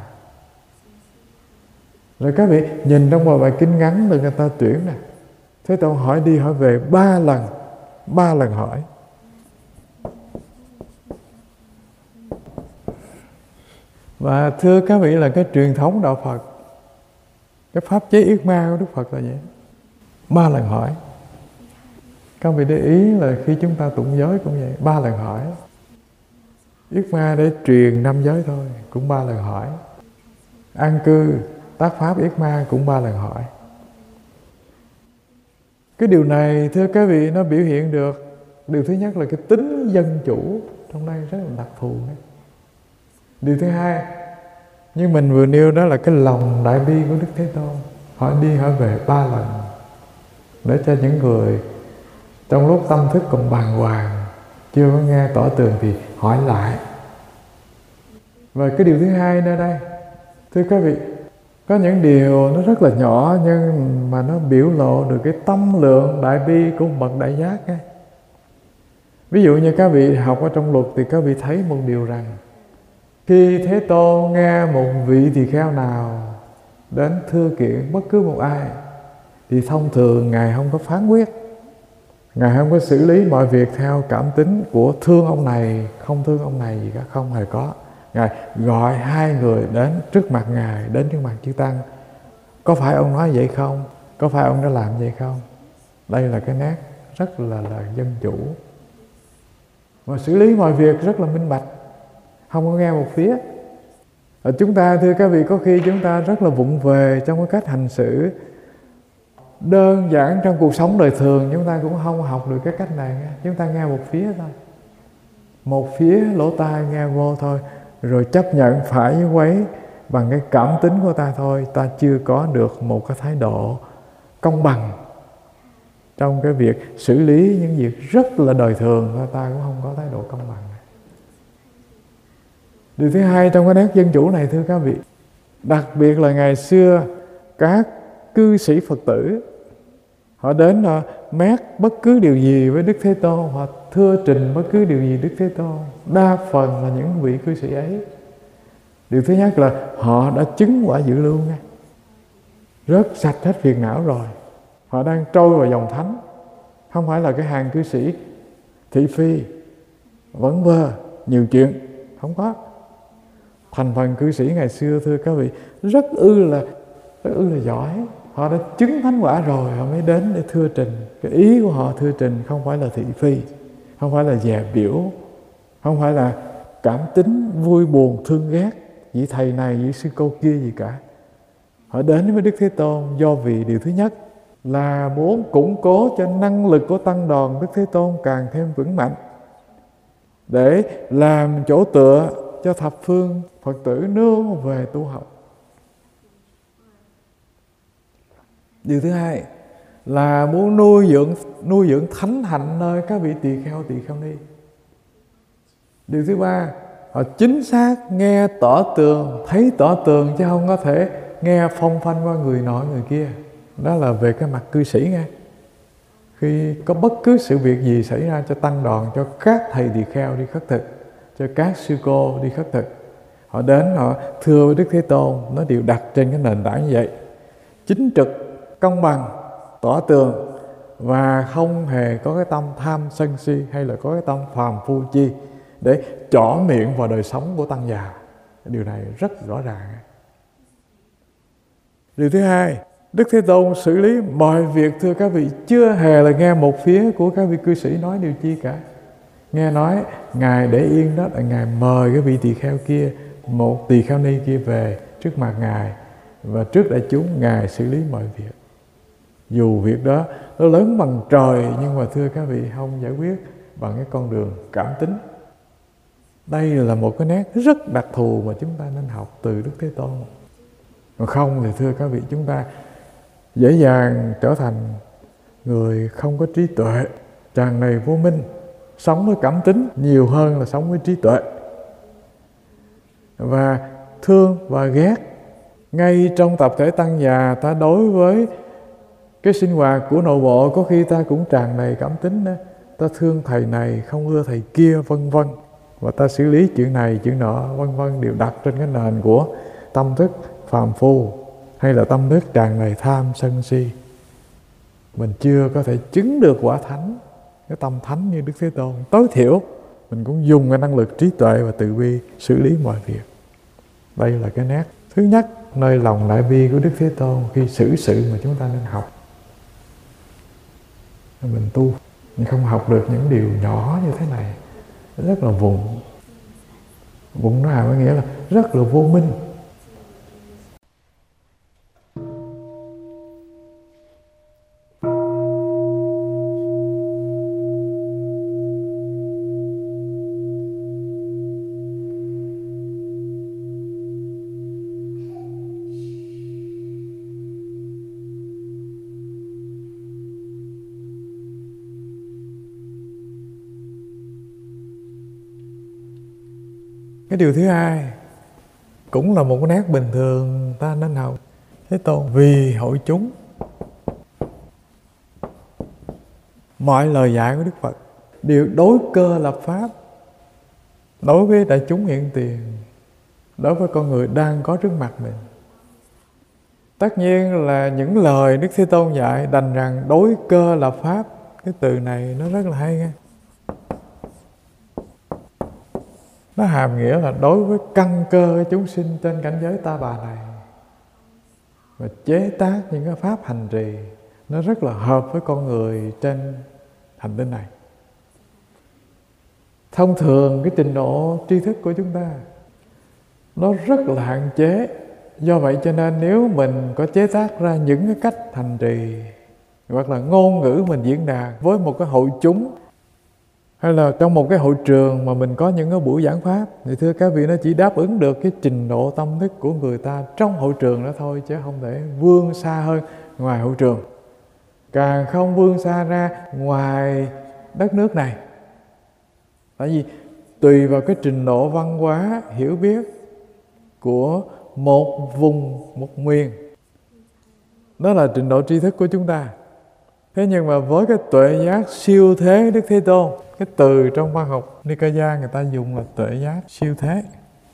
Rồi các vị nhìn trong một bài kinh ngắn được người ta tuyển nè, Thế Tôn hỏi đi hỏi về 3 lần, 3 lần hỏi. Và thưa các vị, là cái truyền thống đạo Phật, cái pháp chế yết ma của Đức Phật là vậy. 3 lần hỏi. Các vị để ý là khi chúng ta tụng giới cũng vậy, 3 lần hỏi. Yết ma để truyền 5 giới thôi, cũng 3 lần hỏi. An cư, tác pháp yết ma cũng 3 lần hỏi. Cái điều này thưa các vị, nó biểu hiện được điều thứ nhất là cái tính dân chủ trong đây rất là đặc thù đấy. Điều thứ hai, như mình vừa nêu, đó là cái lòng đại bi của Đức Thế Tôn. Hỏi đi hỏi về 3 lần, để cho những người trong lúc tâm thức còn bàng hoàng, chưa có nghe tỏ tường thì hỏi lại. Và cái điều thứ hai nơi đây, thưa các vị, có những điều nó rất là nhỏ nhưng mà nó biểu lộ được cái tâm lượng đại bi của bậc đại giác ấy. Ví dụ như các vị học ở trong luật thì các vị thấy một điều rằng, khi Thế Tôn nghe một vị tỳ kheo nào đến thưa kiện bất cứ một ai, thì thông thường Ngài không có phán quyết, Ngài không có xử lý mọi việc theo cảm tính của thương ông này, không thương ông này gì cả, không hề có. Ngài gọi hai người đến trước mặt Ngài, đến trước mặt chư Tăng. Có phải ông nói vậy không? Có phải ông đã làm vậy không? Đây là cái nét rất là dân chủ, và xử lý mọi việc rất là minh bạch, không có nghe một phía. Chúng ta, thưa các vị, có khi chúng ta rất là vụng về trong cái cách hành xử. Đơn giản trong cuộc sống đời thường chúng ta cũng không học được cái cách này. Chúng ta nghe một phía thôi, một phía lỗ tai nghe vô thôi, rồi chấp nhận phải với quấy bằng cái cảm tính của ta thôi. Ta chưa có được một cái thái độ công bằng trong cái việc xử lý những việc rất là đời thường. Ta cũng không có thái độ công bằng. Điều thứ hai trong cái nét dân chủ này, thưa các vị, đặc biệt là ngày xưa các cư sĩ Phật tử họ đến mét bất cứ điều gì với Đức Thế Tôn, hoặc thưa trình bất cứ điều gì Đức Thế Tôn, đa phần là những vị cư sĩ ấy, điều thứ nhất là họ đã chứng quả dự lưu ngay, rớt sạch hết phiền não rồi, họ đang trôi vào dòng thánh, không phải là cái hàng cư sĩ thị phi vẫn vơ nhiều chuyện, không có. Thành phần cư sĩ ngày xưa, thưa các vị, rất ư là giỏi. Họ đã chứng thánh quả rồi, họ mới đến để thưa trình. Cái ý của họ thưa trình không phải là thị phi, không phải là dè biểu, không phải là cảm tính vui buồn thương ghét vị thầy này vị sư cô kia gì cả. Họ đến với Đức Thế Tôn do vì điều thứ nhất là muốn củng cố cho năng lực của tăng đoàn Đức Thế Tôn càng thêm vững mạnh, để làm chỗ tựa cho thập phương Phật tử nương về tu học. Điều thứ hai là muốn nuôi dưỡng thánh hạnh nơi các vị tỳ kheo ni. Điều thứ ba, họ chính xác nghe tỏ tường, thấy tỏ tường, chứ không có thể nghe phong phanh qua người nọ người kia. Đó là về cái mặt cư sĩ nghe. Khi có bất cứ sự việc gì xảy ra cho tăng đoàn, cho các thầy tỳ kheo đi khất thực, cho các sư cô đi khất thực, họ đến họ thưa với Đức Thế Tôn, nó đều đặt trên cái nền tảng như vậy: chính trực, công bằng, tỏ tường, và không hề có cái tâm tham sân si hay là có cái tâm phàm phu chi để trỏ miệng vào đời sống của tăng già. Điều này rất rõ ràng. Điều thứ hai, Đức Thế Tôn xử lý mọi việc, thưa các vị, chưa hề là nghe một phía của các vị cư sĩ nói điều chi cả. Nghe nói Ngài để yên đó là Ngài mời cái vị tỳ kheo kia, một tỳ kheo ni kia về trước mặt Ngài, và trước đại chúng Ngài xử lý mọi việc. Dù việc đó nó lớn bằng trời, nhưng mà thưa các vị, không giải quyết bằng cái con đường cảm tính. Đây là một cái nét rất đặc thù mà chúng ta nên học từ Đức Thế Tôn. Còn không thì thưa các vị, chúng ta dễ dàng trở thành người không có trí tuệ, tràn đầy vô minh, sống với cảm tính nhiều hơn là sống với trí tuệ, và thương và ghét. Ngay trong tập thể tăng già, ta đối với cái sinh hoạt của nội bộ có khi ta cũng tràn đầy cảm tính đó. Ta thương thầy này, không ưa thầy kia, vân vân, và ta xử lý chuyện này chuyện nọ, vân vân, đều đặt trên cái nền của tâm thức phàm phu hay là tâm thức tràn đầy tham sân si. Mình chưa có thể chứng được quả thánh, cái tâm thánh như Đức Thế Tôn. Tối thiểu mình cũng dùng cái năng lực trí tuệ và từ bi xử lý mọi việc. Đây là cái nét thứ nhất nơi lòng đại bi của Đức Thế Tôn khi xử sự mà chúng ta nên học. Mình tu, mình không học được những điều nhỏ như thế này, rất là vụng. Vụng nó có nghĩa là rất là vô minh. Cái điều thứ hai cũng là một cái nét bình thường ta nên học. Thế Tôn vì hội chúng, mọi lời dạy của Đức Phật đều đối cơ lập pháp đối với đại chúng hiện tiền, đối với con người đang có trước mặt mình. Tất nhiên là những lời Đức Thế Tôn dạy đành rằng đối cơ lập pháp. Cái từ này nó rất là hay nghe. Nó hàm nghĩa là đối với căn cơ của chúng sinh trên cảnh giới ta bà này, và chế tác những cái pháp hành trì nó rất là hợp với con người trên hành tinh này. Thông thường cái trình độ tri thức của chúng ta nó rất là hạn chế. Do vậy cho nên nếu mình có chế tác ra những cái cách hành trì hoặc là ngôn ngữ mình diễn đạt với một cái hội chúng, hay là trong một cái hội trường mà mình có những cái buổi giảng pháp, thì thưa các vị, nó chỉ đáp ứng được cái trình độ tâm thức của người ta trong hội trường đó thôi, chứ không thể vươn xa hơn ngoài hội trường, càng không vươn xa ra ngoài đất nước này. Tại vì tùy vào cái trình độ văn hóa hiểu biết của một vùng, một miền, đó là trình độ tri thức của chúng ta. Thế nhưng mà với cái tuệ giác siêu thế Đức Thế Tôn, cái từ trong văn học Nikaya người ta dùng là tuệ giác siêu thế,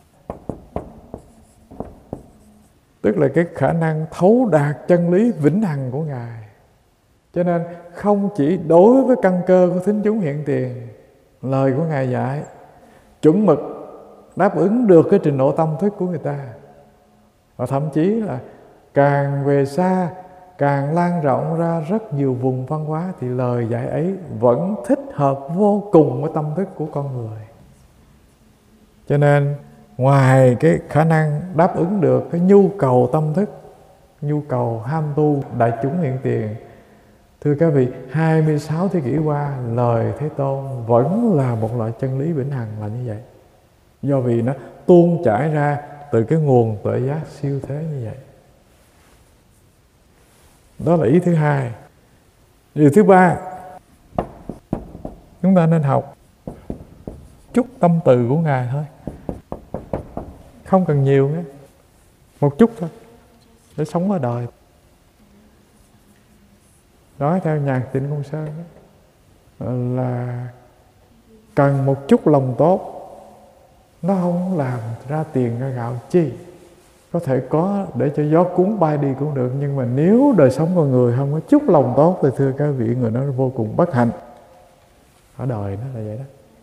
tức là cái khả năng thấu đạt chân lý vĩnh hằng của Ngài. Cho nên không chỉ đối với căn cơ của thính chúng hiện tiền, lời của Ngài dạy chuẩn mực đáp ứng được cái trình độ tâm thức của người ta. Và thậm chí là càng về xa, càng lan rộng ra rất nhiều vùng văn hóa, thì lời dạy ấy vẫn thích hợp vô cùng với tâm thức của con người. Cho nên ngoài cái khả năng đáp ứng được cái nhu cầu tâm thức, nhu cầu ham tu đại chúng hiện tiền, thưa các vị, 26 thế kỷ qua, lời Thế Tôn vẫn là một loại chân lý vĩnh hằng là như vậy. Do vì nó tuôn chảy ra từ cái nguồn tuệ giác siêu thế như vậy. Đó là ý thứ hai. Điều thứ ba, chúng ta nên học chút tâm từ của Ngài thôi. Không cần nhiều nữa, một chút thôi, để sống ở đời. Nói theo nhạc Tịnh Công Sơn là cần một chút lòng tốt. Nó không làm ra tiền ra gạo chi. Có thể có để cho gió cuốn bay đi cũng được, nhưng mà nếu đời sống con người không có chút lòng tốt thì thưa các vị, người đó vô cùng bất hạnh. Ở đời nó là vậy đó.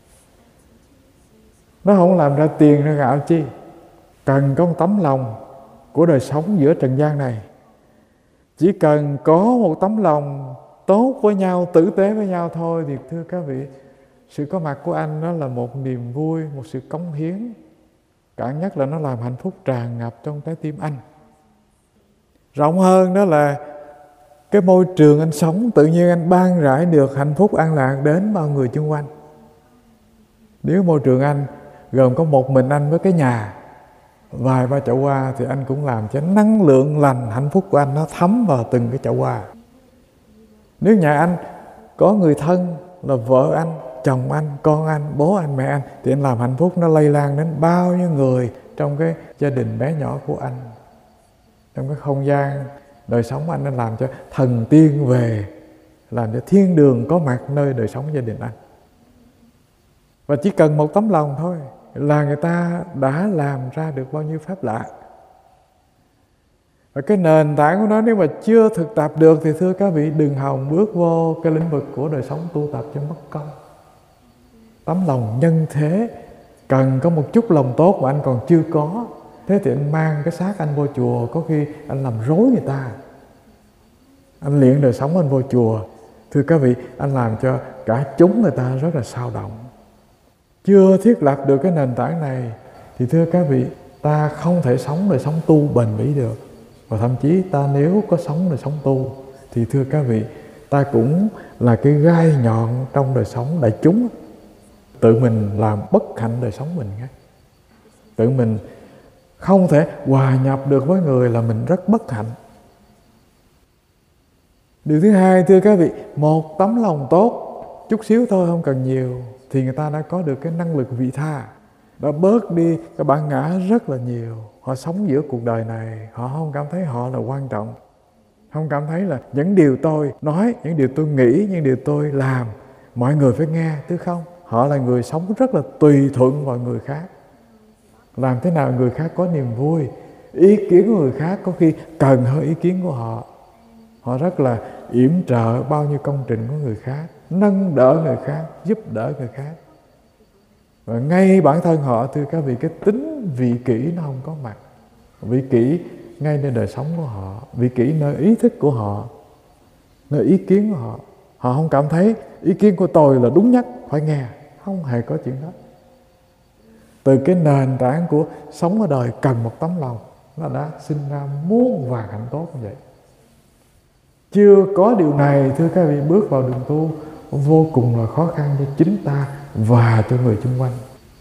Nó không làm ra tiền ra gạo chi. Cần có một tấm lòng của đời sống giữa trần gian này. Chỉ cần có một tấm lòng tốt với nhau, tử tế với nhau thôi, thì thưa các vị, sự có mặt của anh đó là một niềm vui, một sự cống hiến. Cả nhất là nó làm hạnh phúc tràn ngập trong trái tim anh. Rộng hơn đó là cái môi trường anh sống, tự nhiên anh ban rãi được hạnh phúc an lạc đến bao người xung quanh. Nếu môi trường anh gồm có một mình anh với cái nhà, vài ba chậu hoa, thì anh cũng làm cho năng lượng lành hạnh phúc của anh nó thấm vào từng cái chậu hoa. Nếu nhà anh có người thân là vợ anh, chồng anh, con anh, bố anh, mẹ anh, thì anh làm hạnh phúc nó lây lan đến bao nhiêu người trong cái gia đình bé nhỏ của anh. Trong cái không gian đời sống anh làm cho thần tiên về, làm cho thiên đường có mặt nơi đời sống gia đình anh. Và chỉ cần một tấm lòng thôi là người ta đã làm ra được bao nhiêu pháp lạ. Và cái nền tảng của nó nếu mà chưa thực tập được thì thưa các vị, đừng hòng bước vô cái lĩnh vực của đời sống tu tập cho mất công. Tấm lòng nhân thế, cần có một chút lòng tốt mà anh còn chưa có. Thế thì anh mang cái xác anh vô chùa, có khi anh làm rối người ta. Anh luyện đời sống anh vô chùa, thưa các vị, anh làm cho cả chúng người ta rất là sao động. Chưa thiết lập được cái nền tảng này thì thưa các vị, ta không thể sống đời sống tu bền bỉ được. Và thậm chí ta nếu có sống đời sống tu thì thưa các vị, ta cũng là cái gai nhọn trong đời sống đại chúng. Tự mình làm bất hạnh đời sống mình. Tự mình không thể hòa nhập được với người là mình rất bất hạnh. Điều thứ hai, thưa các vị, một tấm lòng tốt, chút xíu thôi, không cần nhiều, thì người ta đã có được cái năng lực vị tha, đã bớt đi cái bản ngã rất là nhiều. Họ sống giữa cuộc đời này, họ không cảm thấy họ là quan trọng, không cảm thấy là những điều tôi nói, những điều tôi nghĩ, những điều tôi làm mọi người phải nghe, chứ không. Họ là người sống rất là tùy thuận vào người khác. Làm thế nào người khác có niềm vui, ý kiến của người khác có khi cần hơn ý kiến của họ. Họ rất là yểm trợ bao nhiêu công trình của người khác, nâng đỡ người khác, giúp đỡ người khác. Và ngay bản thân họ, thưa các vị, cái tính vị kỷ nó không có mặt. Vị kỷ ngay nơi đời sống của họ, vị kỷ nơi ý thức của họ, nơi ý kiến của họ. Họ không cảm thấy ý kiến của tôi là đúng nhất, phải nghe. Không hề có chuyện đó. Từ cái nền tảng của sống ở đời cần một tấm lòng, nó đã sinh ra muôn vàn hạnh tốt như vậy. Chưa có điều này, thưa các vị, bước vào đường tu vô cùng là khó khăn cho chính ta và cho người xung quanh.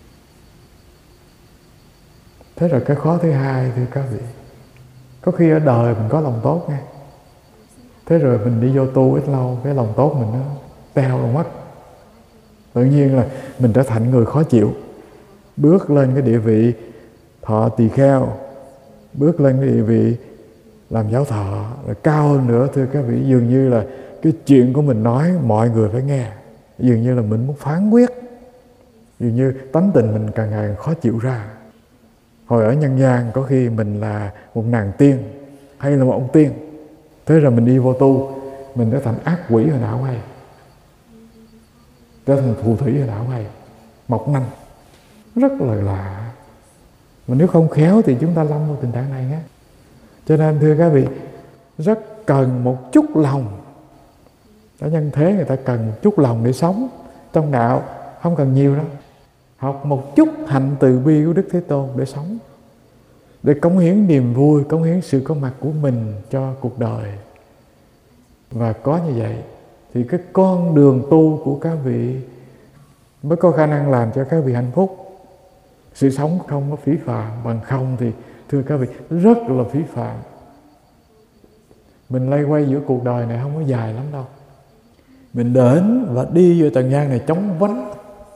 Thế rồi cái khó thứ hai, thưa các vị, có khi ở đời mình có lòng tốt nha, thế rồi mình đi vô tu ít lâu, cái lòng tốt mình nó teo rồi mất. Tự nhiên là mình trở thành người khó chịu, bước lên cái địa vị thọ tỳ kheo, bước lên cái địa vị làm giáo thọ, rồi cao hơn nữa, thưa các vị, dường như là cái chuyện của mình nói mọi người phải nghe, dường như là mình muốn phán quyết, dường như tánh tình mình càng ngày khó chịu ra. Hồi ở nhân gian có khi mình là một nàng tiên hay là một ông tiên, thế rồi mình đi vô tu, mình trở thành ác quỷ hồi nào hay, trở thành phù thủy hồi nào hay, mọc nanh, rất là lạ. Mà nếu không khéo thì chúng ta lâm vào tình trạng này nhé. Cho nên thưa các vị, rất cần một chút lòng. Ở nhân thế người ta cần một chút lòng để sống. Trong đạo không cần nhiều đâu. Học một chút hạnh từ bi của Đức Thế Tôn để sống, để cống hiến niềm vui, cống hiến sự có mặt của mình cho cuộc đời. Và có như vậy thì cái con đường tu của các vị mới có khả năng làm cho các vị hạnh phúc. Sự sống không có phí phạm, bằng không thì thưa các vị rất là phí phạm. Mình lay quay giữa cuộc đời này không có dài lắm đâu. Mình đến và đi vô trần gian này chóng vánh,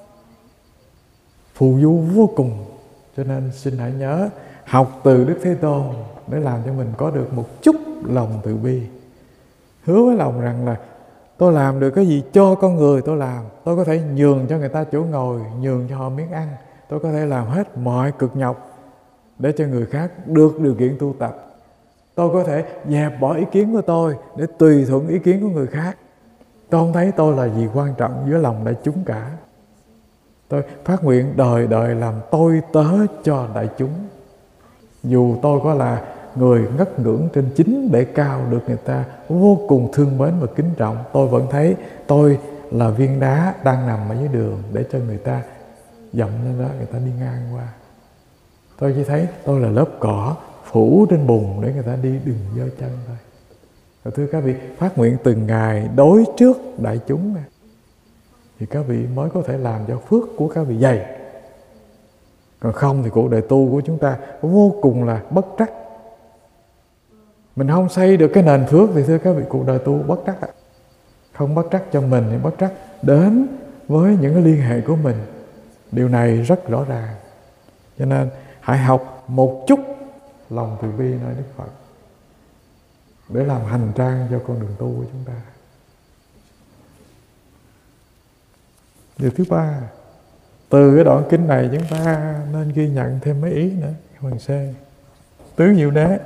phù du vô cùng. Cho nên xin hãy nhớ học từ Đức Thế Tôn để làm cho mình có được một chút lòng từ bi. Hứa với lòng rằng là tôi làm được cái gì cho con người tôi làm. Tôi có thể nhường cho người ta chỗ ngồi, nhường cho họ miếng ăn. Tôi có thể làm hết mọi cực nhọc để cho người khác được điều kiện tu tập. Tôi có thể dẹp bỏ ý kiến của tôi để tùy thuận ý kiến của người khác. Tôi không thấy tôi là gì quan trọng giữa lòng đại chúng cả. Tôi phát nguyện đời đời làm tôi tớ cho đại chúng. Dù tôi có là người ngất ngưỡng trên chính bể cao, được người ta vô cùng thương mến và kính trọng, tôi vẫn thấy tôi là viên đá đang nằm ở dưới đường để cho người ta dậm lên đó, người ta đi ngang qua. Tôi chỉ thấy tôi là lớp cỏ phủ trên bùn để người ta đi đừng giơ chân thôi. Và thưa các vị, phát nguyện từng ngày đối trước đại chúng này, thì các vị mới có thể làm cho phước của các vị dày. Còn không thì cuộc đời tu của chúng ta vô cùng là bất trắc. Mình không xây được cái nền phước thì thưa các vị, cuộc đời tu bất trắc. Không bất trắc cho mình thì bất trắc đến với những cái liên hệ của mình. Điều này rất rõ ràng. Cho nên hãy học một chút lòng từ bi nơi Đức Phật để làm hành trang cho con đường tu của chúng ta. Điều thứ ba, từ cái đoạn kinh này chúng ta nên ghi nhận thêm mấy ý nữa. Phần C, tứ diệu đế,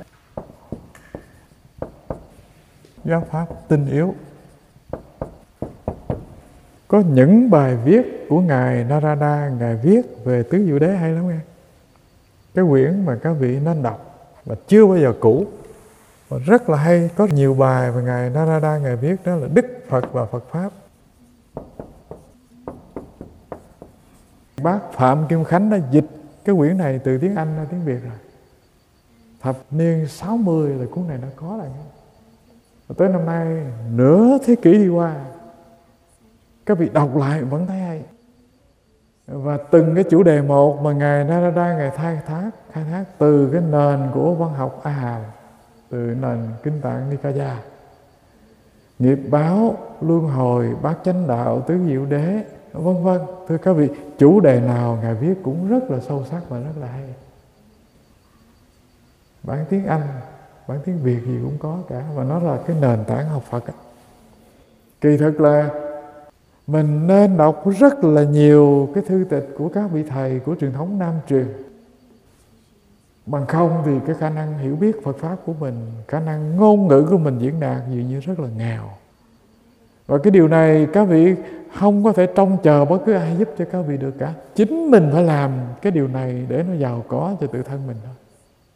giáo pháp tinh yếu. Có những bài viết của Ngài Narada, Ngài viết về tứ diệu đế hay lắm nghe. Cái quyển mà các vị nên đọc và chưa bao giờ cũ, và rất là hay. Có nhiều bài mà Ngài Narada Ngài viết, đó là Đức Phật và Phật Pháp. Bác Phạm Kim Khánh đã dịch cái quyển này từ tiếng Anh ra tiếng Việt rồi. Thập niên 60 là cuốn này đã có rồi. Và tới năm nay nửa thế kỷ đi qua, các vị đọc lại vẫn thấy hay. Và từng cái chủ đề một mà Ngài Narada Ngài khai thác từ cái nền của văn học A Hàm, từ nền Kinh Tạng Nikaya, nghiệp báo, luân hồi, bát chánh đạo, tứ diệu đế, vân vân. Thưa các vị, chủ đề nào Ngài viết cũng rất là sâu sắc và rất là hay. Bản tiếng Anh, bản tiếng Việt gì cũng có cả, và nó là cái nền tảng học Phật. Kỳ thực là mình nên đọc rất là nhiều cái thư tịch của các vị thầy của truyền thống Nam truyền. Bằng không thì cái khả năng hiểu biết Phật Pháp của mình, khả năng ngôn ngữ của mình diễn đạt dường như rất là nghèo. Và cái điều này các vị không có thể trông chờ bất cứ ai giúp cho các vị được cả. Chính mình phải làm cái điều này để nó giàu có cho tự thân mình thôi.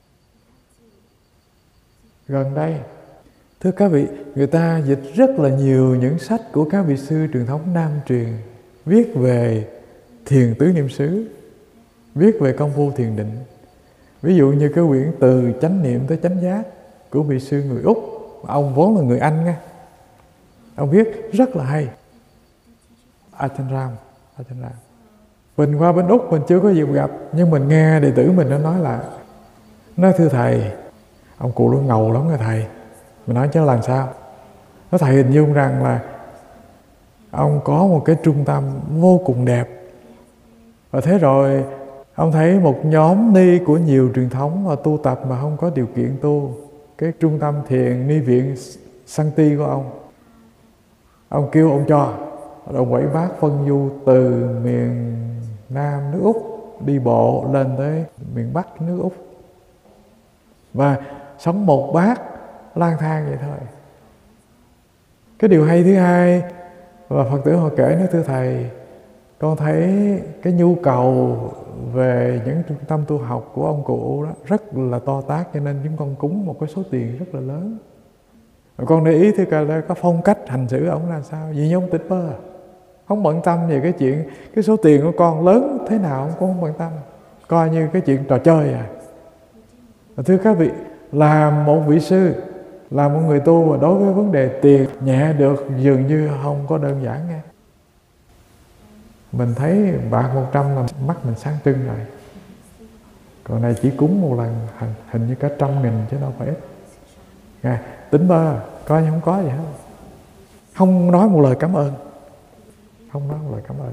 Gần đây, thưa các vị, người ta dịch rất là nhiều những sách của các vị sư truyền thống Nam truyền, viết về thiền tứ niệm xứ, viết về công phu thiền định. Ví dụ như cái quyển Từ chánh niệm tới chánh giác của vị sư người Úc, ông vốn là người Anh nha. Ông viết rất là hay. Ajahn Ram. Mình qua bên Úc mình chưa có dịp gặp, nhưng mình nghe đệ tử mình nó nói là, nói thưa thầy, ông cụ nó ngầu lắm rồi thầy. Mình nói chứ làm sao? Nó thầy hình dung rằng là ông có một cái trung tâm vô cùng đẹp. Và thế rồi ông thấy một nhóm ni của nhiều truyền thống mà tu tập mà không có điều kiện tu. Cái trung tâm thiền ni viện Santi của ông kêu ông cho. Ông quẩy bát phân du từ miền Nam nước Úc đi bộ lên tới miền Bắc nước Úc. Và sống một bát lang thang vậy thôi. Cái điều hay thứ hai, và Phật tử họ kể, nói thưa thầy, con thấy cái nhu cầu về những trung tâm tu học của ông cụ đó rất là to tát, cho nên chúng con cúng một cái số tiền rất là lớn. Rồi con để ý thì có phong cách hành xử ông là sao? Vì như ông Tịch Bơ không bận tâm về cái chuyện cái số tiền của con lớn thế nào, ông cũng không bận tâm, coi như cái chuyện trò chơi à. Và thưa các vị, làm một vị sư, làm một người tu, và đối với vấn đề tiền nhẹ được dường như không có đơn giản nghe. Mình thấy bạc 100 là mắt mình sáng trưng rồi. Còn này chỉ cúng một lần hình như cả 100.000 chứ đâu phải ít. Nghe, tính bơ, coi như không có gì hết. Không nói một lời cảm ơn. Không nói một lời cảm ơn.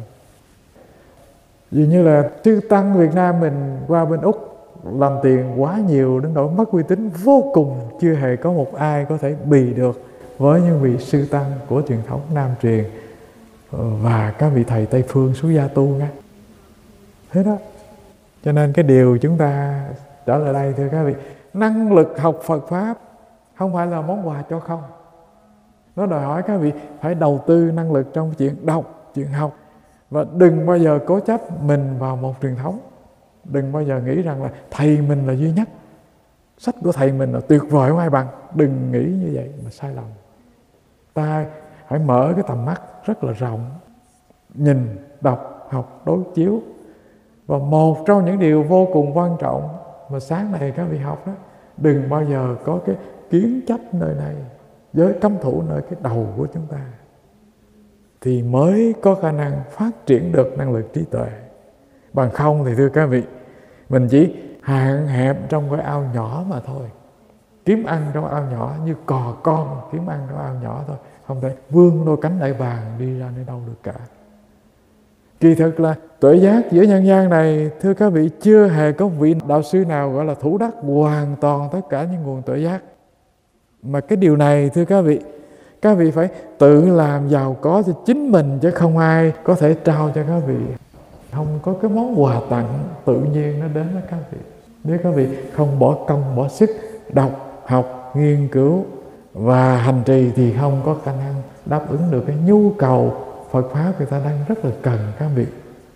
Vì như là chư tăng Việt Nam mình qua bên Úc làm tiền quá nhiều đến nỗi mất uy tín vô cùng, chưa hề có một ai có thể bì được với những vị sư tăng của truyền thống Nam truyền và các vị thầy Tây phương xuất gia tu nghe. Thế đó. Cho nên cái điều chúng ta trở lại đây thưa các vị, năng lực học Phật Pháp không phải là món quà cho không. Nó đòi hỏi các vị phải đầu tư năng lực trong chuyện đọc, chuyện học. Và đừng bao giờ cố chấp mình vào một truyền thống. Đừng bao giờ nghĩ rằng là thầy mình là duy nhất, sách của thầy mình là tuyệt vời không ai bằng. Đừng nghĩ như vậy mà sai lầm. Ta hãy mở cái tầm mắt rất là rộng, nhìn, đọc, học, đối chiếu. Và một trong những điều vô cùng quan trọng mà sáng nay các vị học đó, đừng bao giờ có cái kiến chấp nơi này với cấm thủ nơi cái đầu của chúng ta, thì mới có khả năng phát triển được năng lực trí tuệ. Bằng không thì thưa các vị, mình chỉ hạn hẹp trong cái ao nhỏ mà thôi. Kiếm ăn trong ao nhỏ như cò con kiếm ăn trong ao nhỏ thôi, không thể vươn đôi cánh đại bàng đi ra nơi đâu được cả. Kỳ thực là tuệ giác giữa nhân gian này, thưa các vị, chưa hề có vị đạo sư nào gọi là thủ đắc hoàn toàn tất cả những nguồn tuệ giác. Mà cái điều này thưa các vị phải tự làm giàu có cho chính mình, chứ không ai có thể trao cho các vị. Không có cái món quà tặng tự nhiên nó đến với các vị. Nếu các vị không bỏ công, bỏ sức đọc, học, nghiên cứu và hành trì thì không có khả năng đáp ứng được cái nhu cầu Phật Pháp người ta đang rất là cần các vị.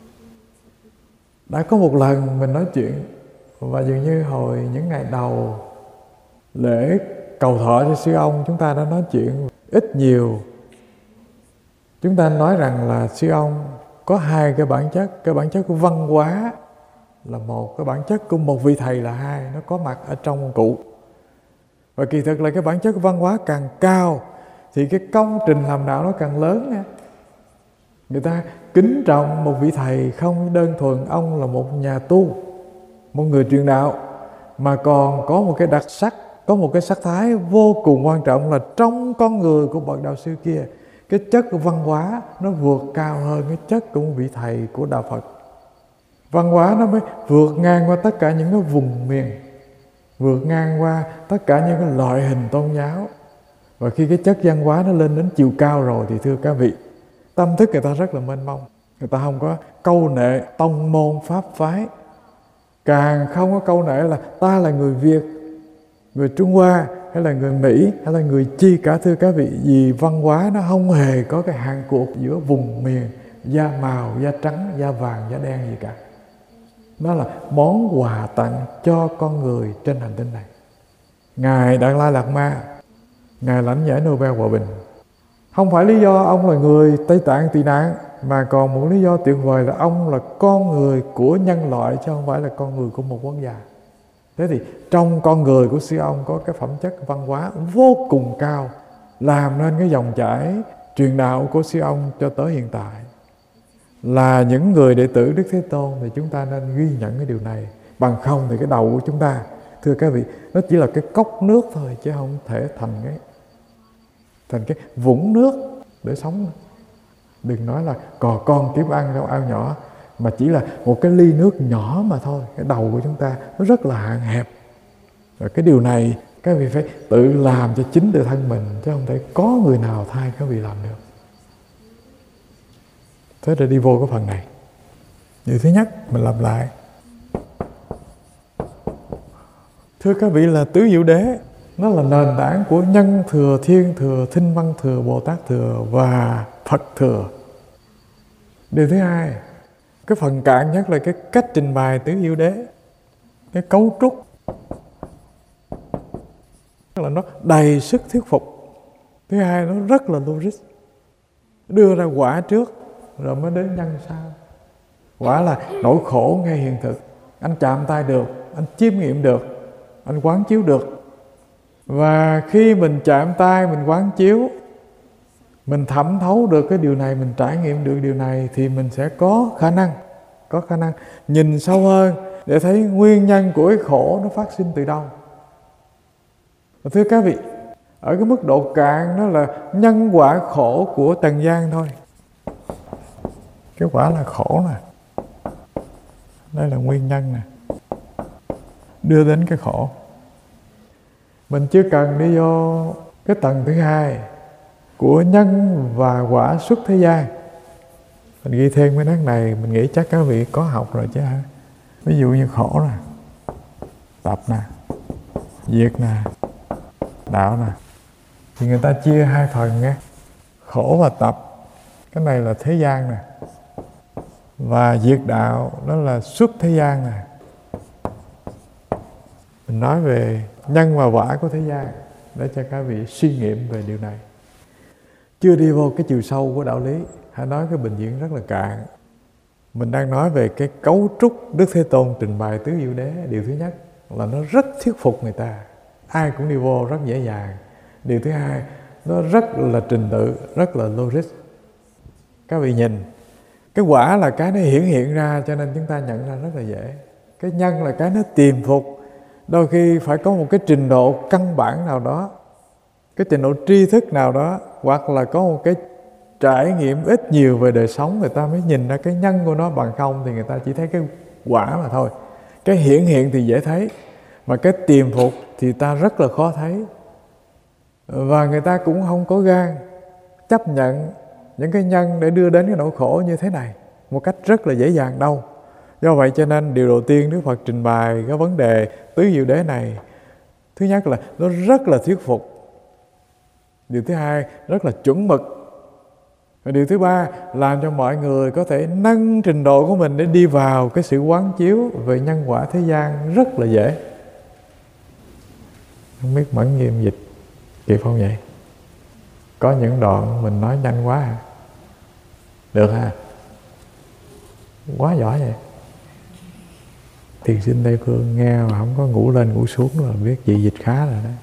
Đã có một lần mình nói chuyện, và dường như hồi những ngày đầu lễ cầu thọ cho sư ông, chúng ta đã nói chuyện ít nhiều. Chúng ta nói rằng là sư ông có hai cái bản chất. Cái bản chất của văn hóa là một, cái bản chất của một vị thầy là hai. Nó có mặt ở trong ông cụ. Và kỳ thực là cái bản chất văn hóa càng cao thì cái công trình làm đạo nó càng lớn nha. Người ta kính trọng một vị thầy không đơn thuần ông là một nhà tu, một người truyền đạo, mà còn có một cái đặc sắc, có một cái sắc thái vô cùng quan trọng là trong con người của bậc đạo sư kia, cái chất của văn hóa nó vượt cao hơn cái chất của một vị thầy của đạo Phật. Văn hóa nó mới vượt ngang qua tất cả những cái vùng miền, vượt ngang qua tất cả những cái loại hình tôn giáo. Và khi cái chất văn hóa nó lên đến chiều cao rồi thì thưa các vị, tâm thức người ta rất là mênh mông. Người ta không có câu nệ tông môn pháp phái, càng không có câu nệ là ta là người Việt, người Trung Hoa, hay là người Mỹ, hay là người chi cả, thưa các vị, vì văn hóa nó không hề có cái hạn cuộc giữa vùng miền, da màu, da trắng, da vàng, da đen gì cả. Nó là món quà tặng cho con người trên hành tinh này. Ngài Đạt Lai Lạt Ma, Ngài lãnh giải Nobel Hòa Bình, không phải lý do ông là người Tây Tạng tị nạn, mà còn một lý do tuyệt vời là ông là con người của nhân loại, chứ không phải là con người của một quốc gia. Thế thì trong con người của sư ông có cái phẩm chất văn hóa vô cùng cao, làm nên cái dòng chảy truyền đạo của sư ông cho tới hiện tại. Là những người đệ tử Đức Thế Tôn thì chúng ta nên ghi nhận cái điều này. Bằng không thì cái đầu của chúng ta, thưa các vị, nó chỉ là cái cốc nước thôi, chứ không thể thành cái vũng nước để sống. Đừng nói là cò con kiếm ăn trong ao nhỏ, mà chỉ là một cái ly nước nhỏ mà thôi. Cái đầu của chúng ta nó rất là hạn hẹp. Và cái điều này các vị phải tự làm cho chính tự thân mình, chứ không thể có người nào thay các vị làm được. Thế để đi vô cái phần này. Điều thứ nhất mình làm lại. Thưa các vị, là tứ diệu đế, nó là nền tảng của nhân thừa, thiên thừa, thinh văn thừa, Bồ Tát thừa và Phật thừa. Điều thứ hai, cái phần cạn nhất là cái cách trình bày tứ diệu đế, cái cấu trúc là nó đầy sức thuyết phục. Thứ hai, nó rất là logic, đưa ra quả trước rồi mới đến nhân sau. Quả là nỗi khổ ngay hiện thực, anh chạm tay được, anh chiêm nghiệm được, anh quán chiếu được. Và khi mình chạm tay, mình quán chiếu, mình thẩm thấu được cái điều này, mình trải nghiệm được điều này, thì mình sẽ có khả năng nhìn sâu hơn để thấy nguyên nhân của cái khổ nó phát sinh từ đâu. Và thưa các vị, ở cái mức độ cạn đó là nhân quả khổ của trần gian thôi. Cái quả là khổ nè, đây là nguyên nhân nè, đưa đến cái khổ. Mình chưa cần đi vô cái tầng thứ hai của nhân và quả xuất thế gian. Mình ghi thêm cái nét này, mình nghĩ chắc các vị có học rồi chứ hả? Ví dụ như khổ nè, tập nè, diệt nè, đạo nè, thì người ta chia hai phần nghe. Khổ và tập, cái này là thế gian nè, và diệt đạo, đó là xuất thế gian nè. Mình nói về nhân và quả của thế gian để cho các vị suy nghiệm về điều này. Chưa đi vô cái chiều sâu của đạo lý, hãy nói cái bình diện rất là cạn. Mình đang nói về cái cấu trúc Đức Thế Tôn trình bày tứ diệu đế. Điều thứ nhất là nó rất thuyết phục người ta, ai cũng đi vô rất dễ dàng. Điều thứ hai, nó rất là trình tự, rất là logic. Các vị nhìn, cái quả là cái nó hiện ra, cho nên chúng ta nhận ra rất là dễ. Cái nhân là cái nó tiềm phục, đôi khi phải có một cái trình độ căn bản nào đó, cái trình độ tri thức nào đó, hoặc là có một cái trải nghiệm ít nhiều về đời sống, người ta mới nhìn ra cái nhân của nó. Bằng không thì người ta chỉ thấy cái quả mà thôi. Cái hiện thì dễ thấy, mà cái tiềm phục thì ta rất là khó thấy. Và người ta cũng không có gan chấp nhận những cái nhân để đưa đến cái nỗi khổ như thế này một cách rất là dễ dàng đâu. Do vậy cho nên điều đầu tiên Đức Phật trình bày cái vấn đề tứ diệu đế này, thứ nhất là nó rất là thuyết phục. Điều thứ hai, rất là chuẩn mực. Và điều thứ ba, làm cho mọi người có thể nâng trình độ của mình để đi vào cái sự quán chiếu về nhân quả thế gian rất là dễ. Không biết Mẫn Nghiêm dịch kịp không vậy? Có những đoạn mình nói nhanh quá hả? Được ha? Quá giỏi vậy. Thiền sinh Tây Phương nghe mà không có ngủ lên ngủ xuống là biết chị dịch khá rồi đó.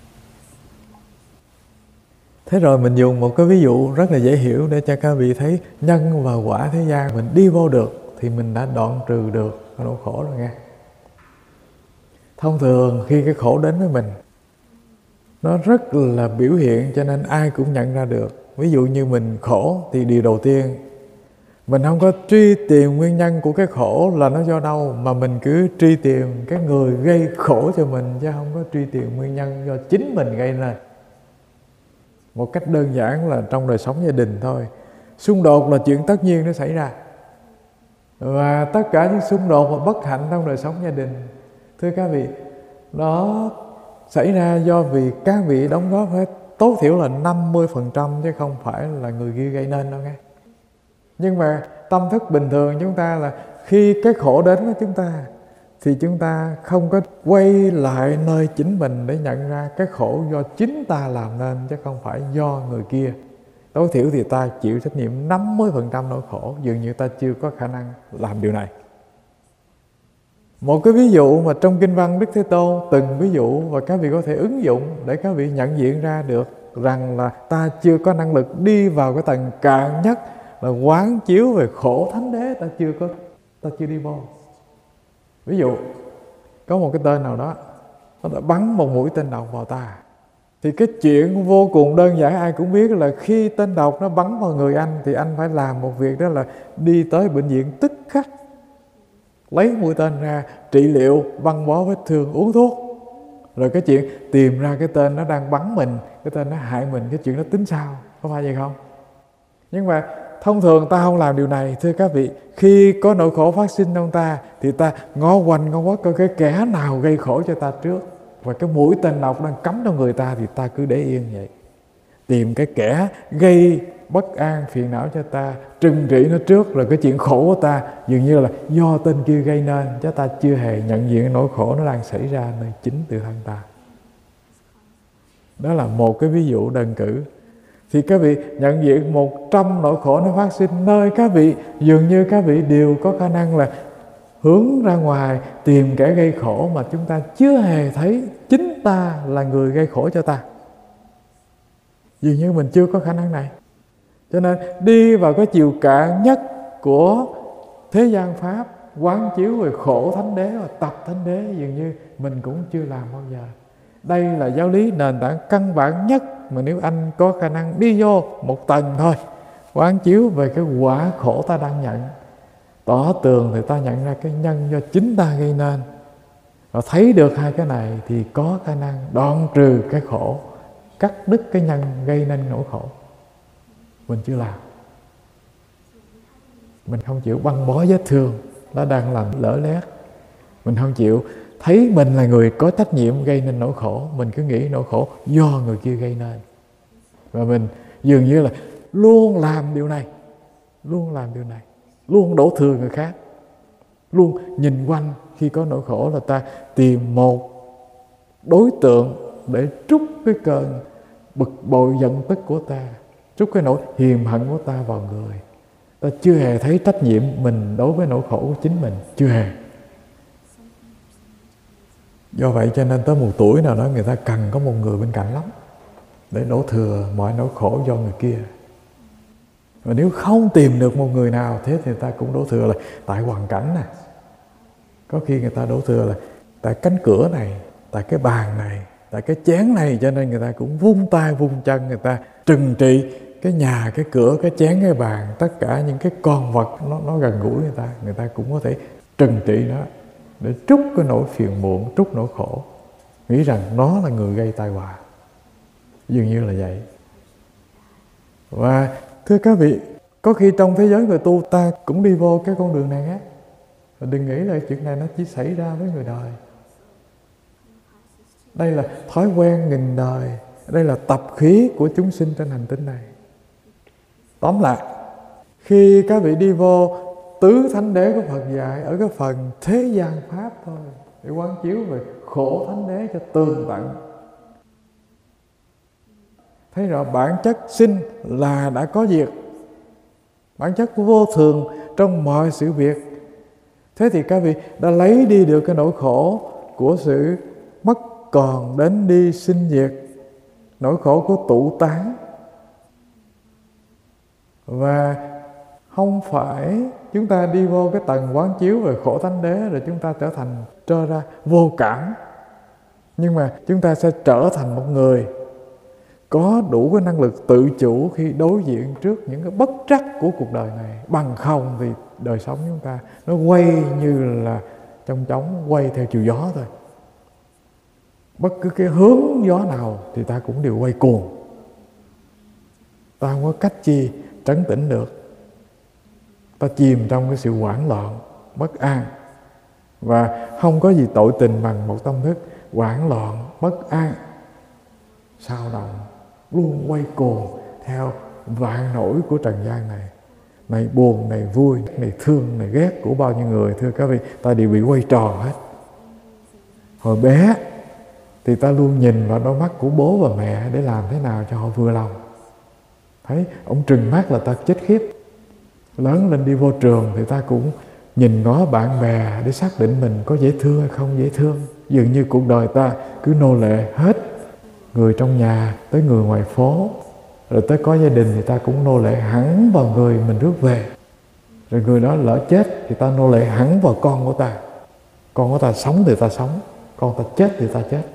Thế rồi mình dùng một cái ví dụ rất là dễ hiểu để cho các vị thấy nhân và quả thế gian mình đi vô được thì mình đã đoạn trừ được cái nỗi khổ rồi nghe. Thông thường khi cái khổ đến với mình, nó rất là biểu hiện cho nên ai cũng nhận ra được. Ví dụ như mình khổ thì điều đầu tiên, mình không có truy tìm nguyên nhân của cái khổ là nó do đâu, mà mình cứ truy tìm cái người gây khổ cho mình, chứ không có truy tìm nguyên nhân do chính mình gây nên. Một cách đơn giản là trong đời sống gia đình thôi. Xung đột là chuyện tất nhiên nó xảy ra. Và tất cả những xung đột và bất hạnh trong đời sống gia đình, thưa các vị, nó xảy ra do vì các vị đóng góp hết tối thiểu là 50%, chứ không phải là người kia gây nên đâu nghe. Nhưng mà tâm thức bình thường chúng ta là khi cái khổ đến với chúng ta thì chúng ta không có quay lại nơi chính mình để nhận ra cái khổ do chính ta làm nên, chứ không phải do người kia. Tối thiểu thì ta chịu trách nhiệm 50% nỗi khổ, dường như ta chưa có khả năng làm điều này. Một cái ví dụ mà trong Kinh văn Đức Thế Tôn từng ví dụ, và các vị có thể ứng dụng để các vị nhận diện ra được rằng là ta chưa có năng lực đi vào cái tầng cạn nhất là quán chiếu về khổ thánh đế, ta chưa đi vô. Ví dụ có một cái tên nào đó, nó đã bắn một mũi tên độc vào ta, thì cái chuyện vô cùng đơn giản ai cũng biết là khi tên độc nó bắn vào người anh thì anh phải làm một việc, đó là đi tới bệnh viện tức khắc, lấy mũi tên ra, trị liệu, băng bó vết thương, uống thuốc. Rồi cái chuyện tìm ra cái tên nó đang bắn mình, cái tên nó hại mình, cái chuyện đó tính sao? Có phải vậy không? Nhưng mà thông thường ta không làm điều này. Thưa các vị, khi có nỗi khổ phát sinh trong ta thì ta ngó quanh ngó quất coi cái kẻ nào gây khổ cho ta trước, và cái mũi tên độc đang cắm trong người ta thì ta cứ để yên vậy. Tìm cái kẻ gây bất an phiền não cho ta, trừng trị nó trước, rồi cái chuyện khổ của ta dường như là do tên kia gây nên, chứ ta chưa hề nhận diện nỗi khổ nó đang xảy ra nơi chính tự thân ta. Đó là một cái ví dụ đơn cử. Thì các vị nhận diện 100 nỗi khổ nó phát sinh nơi các vị, dường như các vị đều có khả năng là hướng ra ngoài tìm kẻ gây khổ, mà chúng ta chưa hề thấy chính ta là người gây khổ cho ta. Dường như mình chưa có khả năng này. Cho nên đi vào cái chiều cạn nhất của thế gian Pháp, quán chiếu về khổ thánh đế và tập thánh đế, dường như mình cũng chưa làm bao giờ. Đây là giáo lý nền tảng căn bản nhất mà nếu anh có khả năng đi vô một tầng thôi, quán chiếu về cái quả khổ ta đang nhận, tỏ tường thì ta nhận ra cái nhân do chính ta gây nên, và thấy được hai cái này thì có khả năng đoạn trừ cái khổ, cắt đứt cái nhân gây nên nỗi khổ. Mình chưa làm. Mình không chịu băng bó vết thương nó đang làm lỡ lét. Mình không chịu thấy mình là người có trách nhiệm gây nên nỗi khổ. Mình cứ nghĩ nỗi khổ do người kia gây nên, và mình dường như là luôn làm điều này, luôn đổ thừa người khác, luôn nhìn quanh. Khi có nỗi khổ là ta tìm một đối tượng để trút cái cơn bực bội giận tức của ta, trút cái nỗi hiềm hận của ta vào người. Ta chưa hề thấy trách nhiệm mình đối với nỗi khổ của chính mình, chưa hề. Do vậy cho nên tới một tuổi nào đó người ta cần có một người bên cạnh lắm, để đổ thừa mọi nỗi khổ do người kia. Và nếu không tìm được một người nào, thế thì ta cũng đổ thừa là tại hoàn cảnh này. Có khi người ta đổ thừa là tại cánh cửa này, tại cái bàn này, tại cái chén này, cho nên người ta cũng vung tay vung chân, người ta trừng trị cái nhà, cái cửa, cái chén, cái bàn, tất cả những cái con vật nó gần gũi người ta cũng có thể trừng trị nó để trút cái nỗi phiền muộn, trút nỗi khổ, nghĩ rằng nó là người gây tai họa. Dường như là vậy. Và thưa các vị, có khi trong thế giới người tu ta cũng đi vô cái con đường này á. Và đừng nghĩ là chuyện này nó chỉ xảy ra với người đời. Đây là thói quen nghìn đời, đây là tập khí của chúng sinh trên hành tinh này. Tóm lại, khi các vị đi vô tứ thánh đế của Phật dạy ở cái phần thế gian Pháp thôi, để quán chiếu về khổ thánh đế cho tường tận, thấy rõ bản chất sinh là đã có diệt, bản chất vô thường trong mọi sự việc. Thế thì các vị đã lấy đi được cái nỗi khổ của sự mất còn đến đi sinh diệt, nỗi khổ của tụ tán. Và không phải chúng ta đi vô cái tầng quán chiếu về khổ thánh đế rồi chúng ta trở thành trơ ra vô cảm, nhưng mà chúng ta sẽ trở thành một người có đủ cái năng lực tự chủ khi đối diện trước những cái bất trắc của cuộc đời này. Bằng không thì đời sống chúng ta nó quay như là trong chóng quay theo chiều gió thôi. Bất cứ cái hướng gió nào thì ta cũng đều quay cuồng. Ta không có cách chi trấn tĩnh được. Ta chìm trong cái sự hoảng loạn, bất an, và không có gì tội tình bằng một tâm thức hoảng loạn, bất an, sao động, luôn quay cuồng theo vạn nỗi của trần gian này. Này buồn, này vui, này thương, này ghét của bao nhiêu người, thưa các vị, ta đều bị quay tròn hết. Hồi bé thì ta luôn nhìn vào đôi mắt của bố và mẹ để làm thế nào cho họ vừa lòng. Thấy ông trừng mắt là ta chết khiếp. Lớn lên đi vô trường thì ta cũng nhìn ngó bạn bè để xác định mình có dễ thương hay không dễ thương. Dường như cuộc đời ta cứ nô lệ hết, người trong nhà tới người ngoài phố, rồi tới có gia đình thì ta cũng nô lệ hẳn vào người mình rước về. Rồi người đó lỡ chết thì ta nô lệ hẳn vào con của ta. Con của ta sống thì ta sống, con ta chết thì ta chết.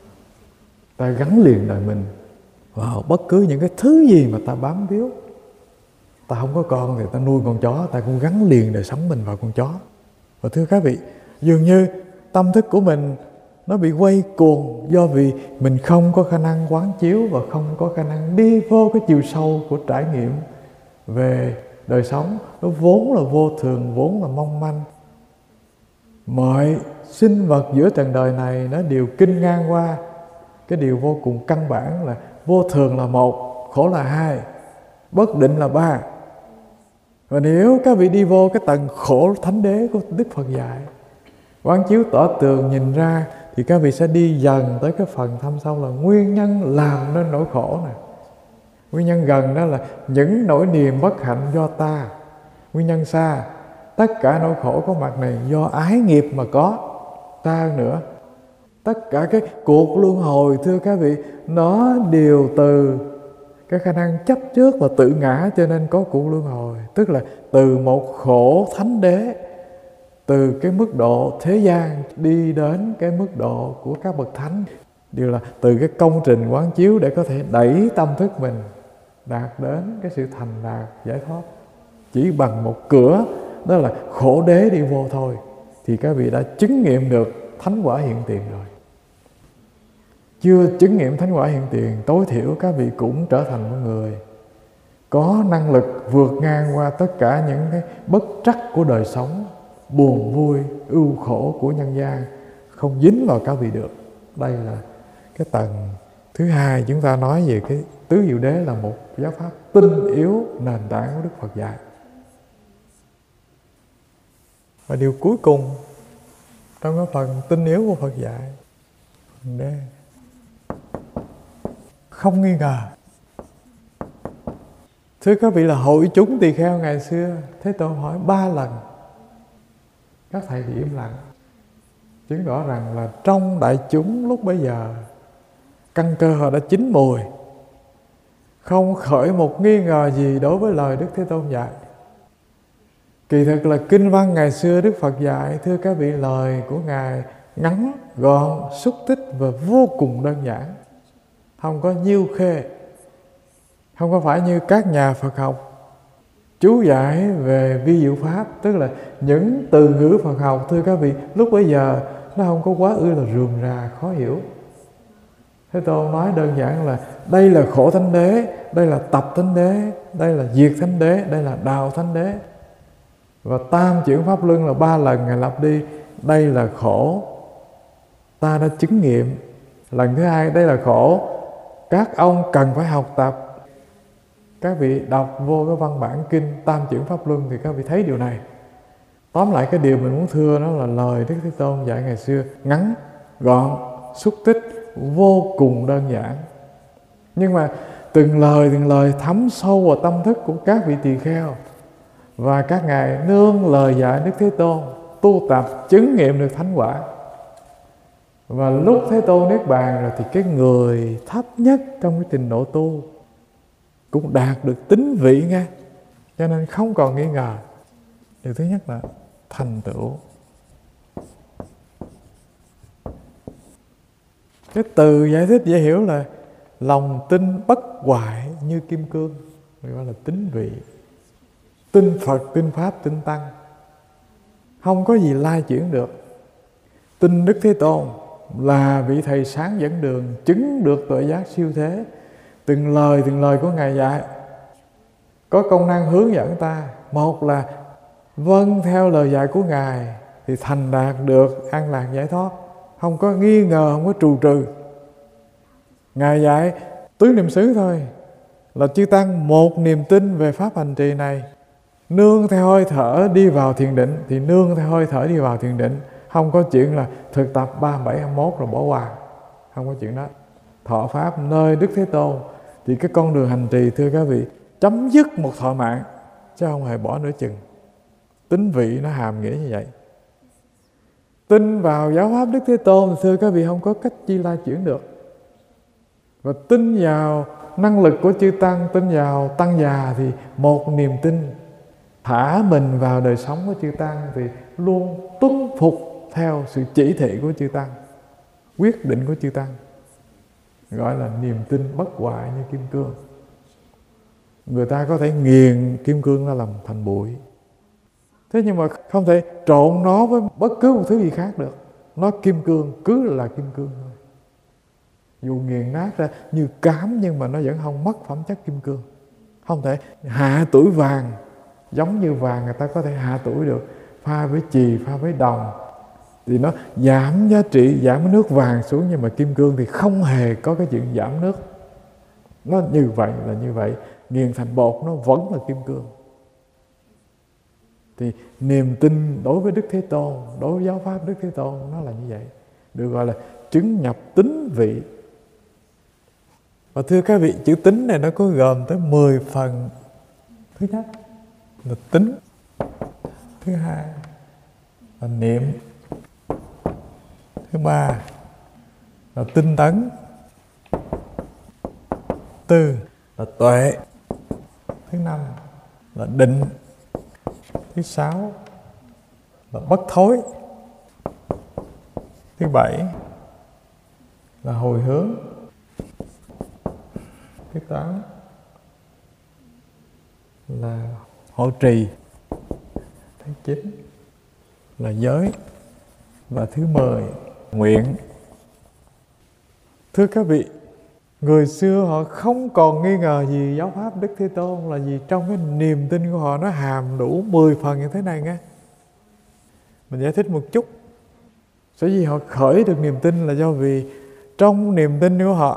Ta gắn liền đời mình vào bất cứ những cái thứ gì mà ta bám víu. Ta không có con thì ta nuôi con chó, ta cũng gắn liền đời sống mình vào con chó. Và thưa các vị, dường như tâm thức của mình nó bị quay cuồng do vì mình không có khả năng quán chiếu và không có khả năng đi vô cái chiều sâu của trải nghiệm về đời sống. Nó vốn là vô thường, vốn là mong manh. Mọi sinh vật giữa trần đời này nó đều kinh ngang qua cái điều vô cùng căn bản là vô thường là một, khổ là hai, bất định là ba. Và nếu các vị đi vô cái tầng khổ thánh đế của Đức Phật dạy, quán chiếu tỏ tường nhìn ra, thì các vị sẽ đi dần tới cái phần thâm sâu là nguyên nhân làm nên nỗi khổ này. Nguyên nhân gần đó là những nỗi niềm bất hạnh do ta. Nguyên nhân xa, tất cả nỗi khổ có mặt này do ái nghiệp mà có. Ta hơn nữa, tất cả cái cuộc luân hồi, thưa các vị, nó đều từ cái khả năng chấp trước và tự ngã cho nên có cuộc luân hồi. Tức là từ một khổ thánh đế, từ cái mức độ thế gian đi đến cái mức độ của các bậc thánh, đều là từ cái công trình quán chiếu để có thể đẩy tâm thức mình đạt đến cái sự thành đạt giải thoát. Chỉ bằng một cửa, đó là khổ đế đi vô thôi, thì các vị đã chứng nghiệm được thánh quả hiện tiền rồi. Chưa chứng nghiệm thánh quả hiện tiền, tối thiểu các vị cũng trở thành một người có năng lực vượt ngang qua tất cả những cái bất trắc của đời sống, buồn vui, ưu khổ của nhân gian, không dính vào các vị được. Đây là cái tầng thứ hai. Chúng ta nói về cái tứ diệu đế là một giáo pháp tinh yếu nền tảng của Đức Phật dạy. Và điều cuối cùng trong cái phần tinh yếu của Phật dạy, đế không nghi ngờ. Thưa các vị, là hội chúng tỳ kheo ngày xưa, Thế Tôn hỏi 3 lần, các thầy thì im lặng, chứng tỏ rằng là trong đại chúng lúc bấy giờ căn cơ họ đã chín mùi, không khởi một nghi ngờ gì đối với lời Đức Thế Tôn dạy. Kỳ thực là kinh văn ngày xưa Đức Phật dạy, thưa các vị, lời của Ngài ngắn, gọn, xúc tích và vô cùng đơn giản, không có nhiêu khê, không có phải như các nhà Phật học chú giải về vi diệu pháp. Tức là những từ ngữ Phật học, thưa các vị, lúc bấy giờ nó không có quá ư là rườm rà khó hiểu. Thế Tôn nói đơn giản là đây là khổ thánh đế, đây là tập thánh đế, đây là diệt thánh đế, đây là đạo thánh đế. Và tam chuyển pháp luân là 3 lần Ngài lặp đi, đây là khổ, ta đã chứng nghiệm. Lần thứ hai, đây là khổ, các ông cần phải học tập. Các vị đọc vô cái văn bản kinh tam chuyển pháp luân thì các vị thấy điều này. Tóm lại cái điều mình muốn thưa đó là lời Đức Thế Tôn dạy ngày xưa ngắn, gọn, xúc tích, vô cùng đơn giản. Nhưng mà từng lời thấm sâu vào tâm thức của các vị tỳ kheo. Và các ngài nương lời dạy Đức Thế Tôn tu tập chứng nghiệm được thánh quả. Và lúc Thế Tôn niết bàn rồi thì cái người thấp nhất trong cái trình độ tu cũng đạt được tín vị nghe. Cho nên không còn nghi ngờ. Điều thứ nhất là thành tựu. Cái từ giải thích dễ hiểu là lòng tin bất hoại như kim cương, gọi là tín vị. Tin Phật, tin Pháp, tin Tăng, không có gì lai chuyển được. Tin Đức Thế Tôn là vị thầy sáng dẫn đường, chứng được tuệ giác siêu thế. Từng lời của Ngài dạy có công năng hướng dẫn ta. Một là vâng theo lời dạy của Ngài thì thành đạt được an lạc giải thoát. không có nghi ngờ, không có trù trừ. Ngài dạy tứ niệm xứ thôi, là chư tăng một niềm tin về pháp hành trì này, nương theo hơi thở đi vào thiền định thì nương theo hơi thở đi vào thiền định, không có chuyện là thực tập 37 21 rồi bỏ qua, không có chuyện đó. Thọ pháp nơi Đức Thế Tôn thì cái con đường hành trì, thưa các vị, chấm dứt một thọ mạng chứ không hề bỏ nửa chừng. Tính vị nó hàm nghĩa như vậy. Tin vào giáo pháp Đức Thế Tôn thì thưa các vị không có cách chi la chuyển được. Và tin vào năng lực của chư tăng, tin vào tăng già thì một niềm tin, thả mình vào đời sống của chư tăng thì luôn tuân phục theo sự chỉ thị của chư tăng, quyết định của chư tăng, gọi là niềm tin bất hoại như kim cương. Người ta có thể nghiền kim cương ra làm thành bụi, thế nhưng mà không thể trộn nó với bất cứ một thứ gì khác được. Nó kim cương, cứ là kim cương thôi. Dù nghiền nát ra như cám nhưng mà nó vẫn không mất phẩm chất kim cương. Không thể hạ tuổi vàng, giống như vàng người ta có thể hạ tuổi được, pha với chì, pha với đồng thì nó giảm giá trị, giảm cái nước vàng xuống. Nhưng mà kim cương thì không hề có cái chuyện giảm nước. Nó như vậy là như vậy, nghiền thành bột nó vẫn là kim cương. Thì niềm tin đối với Đức Thế Tôn, đối với giáo pháp Đức Thế Tôn nó là như vậy, được gọi là chứng nhập tính vị. Và thưa các vị, chữ tính này nó có gồm tới 10 phần. Thứ nhất là tính, thứ hai là niệm, thứ ba là tinh tấn, tư là tuệ, thứ năm là định, thứ sáu là bất thối, thứ bảy là hồi hướng, thứ tám là hộ trì, thứ chín là giới, và thứ 10 nguyện. Thưa các vị, người xưa họ không còn nghi ngờ gì giáo pháp Đức Thế Tôn là gì, trong cái niềm tin của họ nó hàm đủ 10 phần như thế này nghe. Mình giải thích một chút. Sở dĩ họ khởi được niềm tin là do vì trong niềm tin của họ,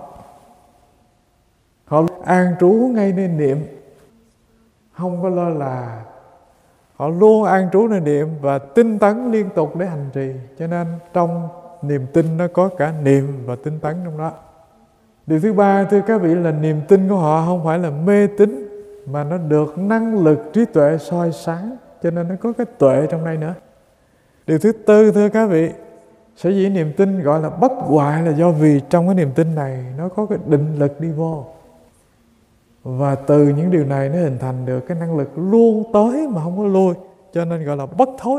họ an trú ngay nên niệm, không có lơ là. Họ luôn an trú nơi niệm và tinh tấn liên tục để hành trì. Cho nên trong niềm tin nó có cả niệm và tinh tấn trong đó. Điều thứ ba, thưa các vị, là niềm tin của họ không phải là mê tín, mà nó được năng lực trí tuệ soi sáng, cho nên nó có cái tuệ trong đây nữa. Điều thứ tư, thưa các vị, sở dĩ niềm tin gọi là bất hoại là do vì trong cái niềm tin này nó có cái định lực đi vô. Và từ những điều này nó hình thành được cái năng lực luôn tới mà không có lui, cho nên gọi là bất thối.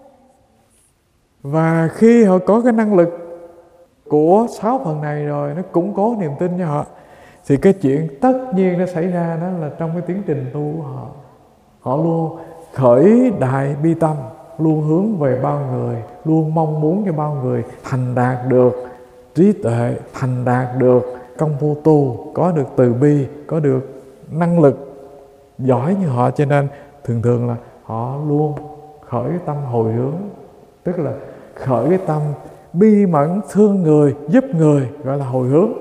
Và khi họ có cái năng lực của 6 phần này rồi, nó củng cố niềm tin cho họ, thì cái chuyện tất nhiên nó xảy ra đó là trong cái tiến trình tu của họ, họ luôn khởi đại bi tâm, luôn hướng về bao người, luôn mong muốn cho bao người thành đạt được trí tuệ, thành đạt được công phu tu, có được từ bi, có được năng lực giỏi như họ. Cho nên thường thường là họ luôn khởi cái tâm hồi hướng, tức là khởi cái tâm bi mẫn thương người, giúp người, gọi là hồi hướng.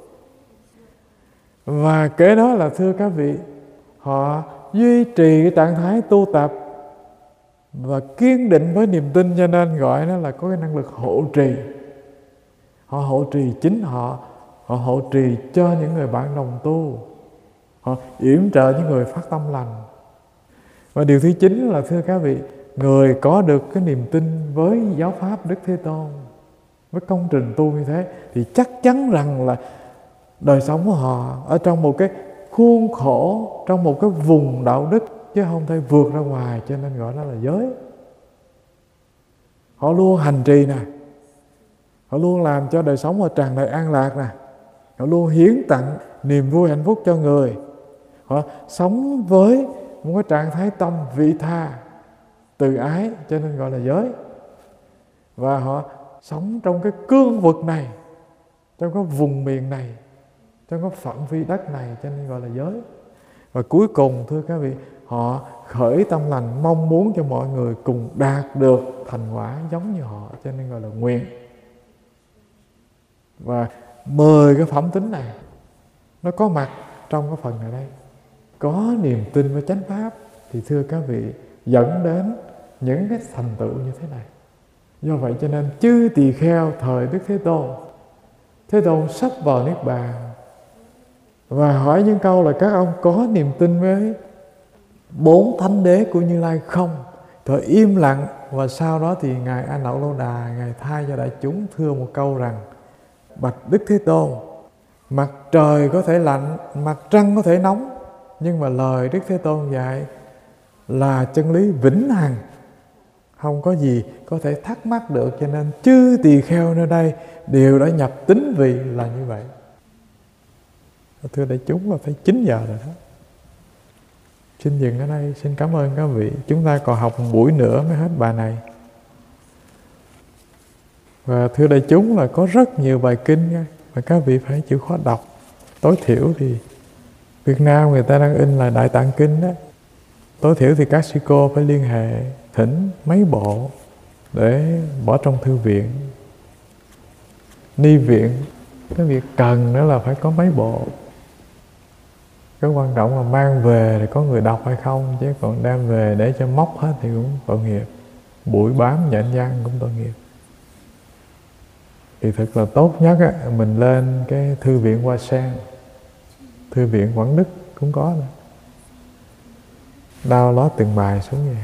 Và kế đó là, thưa các vị, họ duy trì cái trạng thái tu tập và kiên định với niềm tin, cho nên gọi nó là có cái năng lực hộ trì. Họ hộ trì chính họ, họ hộ trì cho những người bạn đồng tu, họ yểm trợ những người phát tâm lành. Và điều thứ 9 là, thưa các vị, người có được cái niềm tin với giáo pháp Đức Thế Tôn, với công trình tu như thế, thì chắc chắn rằng là đời sống của họ ở trong một cái khuôn khổ, trong một cái vùng đạo đức, chứ không thể vượt ra ngoài, cho nên gọi nó là giới. Họ luôn hành trì nè, họ luôn làm cho đời sống họ tràn đầy an lạc nè, họ luôn hiến tặng niềm vui hạnh phúc cho người, họ sống với một cái trạng thái tâm vị tha, từ ái, cho nên gọi là giới. Và họ sống trong cái cương vực này, trong cái vùng miền này, trong cái phạm vi đất này, cho nên gọi là giới. Và cuối cùng, thưa các vị, họ khởi tâm lành mong muốn cho mọi người cùng đạt được thành quả giống như họ, cho nên gọi là nguyện. Và 10 cái phẩm tính này nó có mặt trong cái phần này đây. Có niềm tin với chánh pháp thì thưa các vị, dẫn đến những cái thành tựu như thế này. Do vậy cho nên chư tỳ kheo thời Đức Thế Tôn sắp vào Niết Bàn và hỏi những câu là các ông có niềm tin với 4 thánh đế của Như Lai không? Rồi im lặng, và sau đó thì Ngài A Nậu Lâu Đà, Ngài thay cho đại chúng thưa một câu rằng: bạch Đức Thế Tôn, mặt trời có thể lạnh, mặt trăng có thể nóng, nhưng mà lời Đức Thế Tôn dạy là chân lý vĩnh hằng, không có gì có thể thắc mắc được. Cho nên chư tỳ kheo nơi đây đều đã nhập tín vị là như vậy. Thưa đại chúng, là phải 9 giờ rồi đó. Xin dừng ở đây, xin cảm ơn các vị. Chúng ta còn học một buổi nữa mới hết bài này. Và thưa đại chúng, là có rất nhiều bài kinh mà các vị phải chịu khó đọc. Tối thiểu thì Việt Nam người ta đang in là Đại Tạng Kinh đó. Tối thiểu thì các sư cô phải liên hệ thỉnh mấy bộ để bỏ trong thư viện, ni viện. Cái việc cần nữa là phải có mấy bộ. Cái quan trọng là mang về thì có người đọc hay không, chứ còn đem về để cho móc hết thì cũng tội nghiệp. Bụi bám nhện nhăn cũng tội nghiệp. Thì thực là tốt nhất á, mình lên cái thư viện Hoa Sen, thư viện Quảng Đức cũng có nữa. Download từng bài xuống vậy.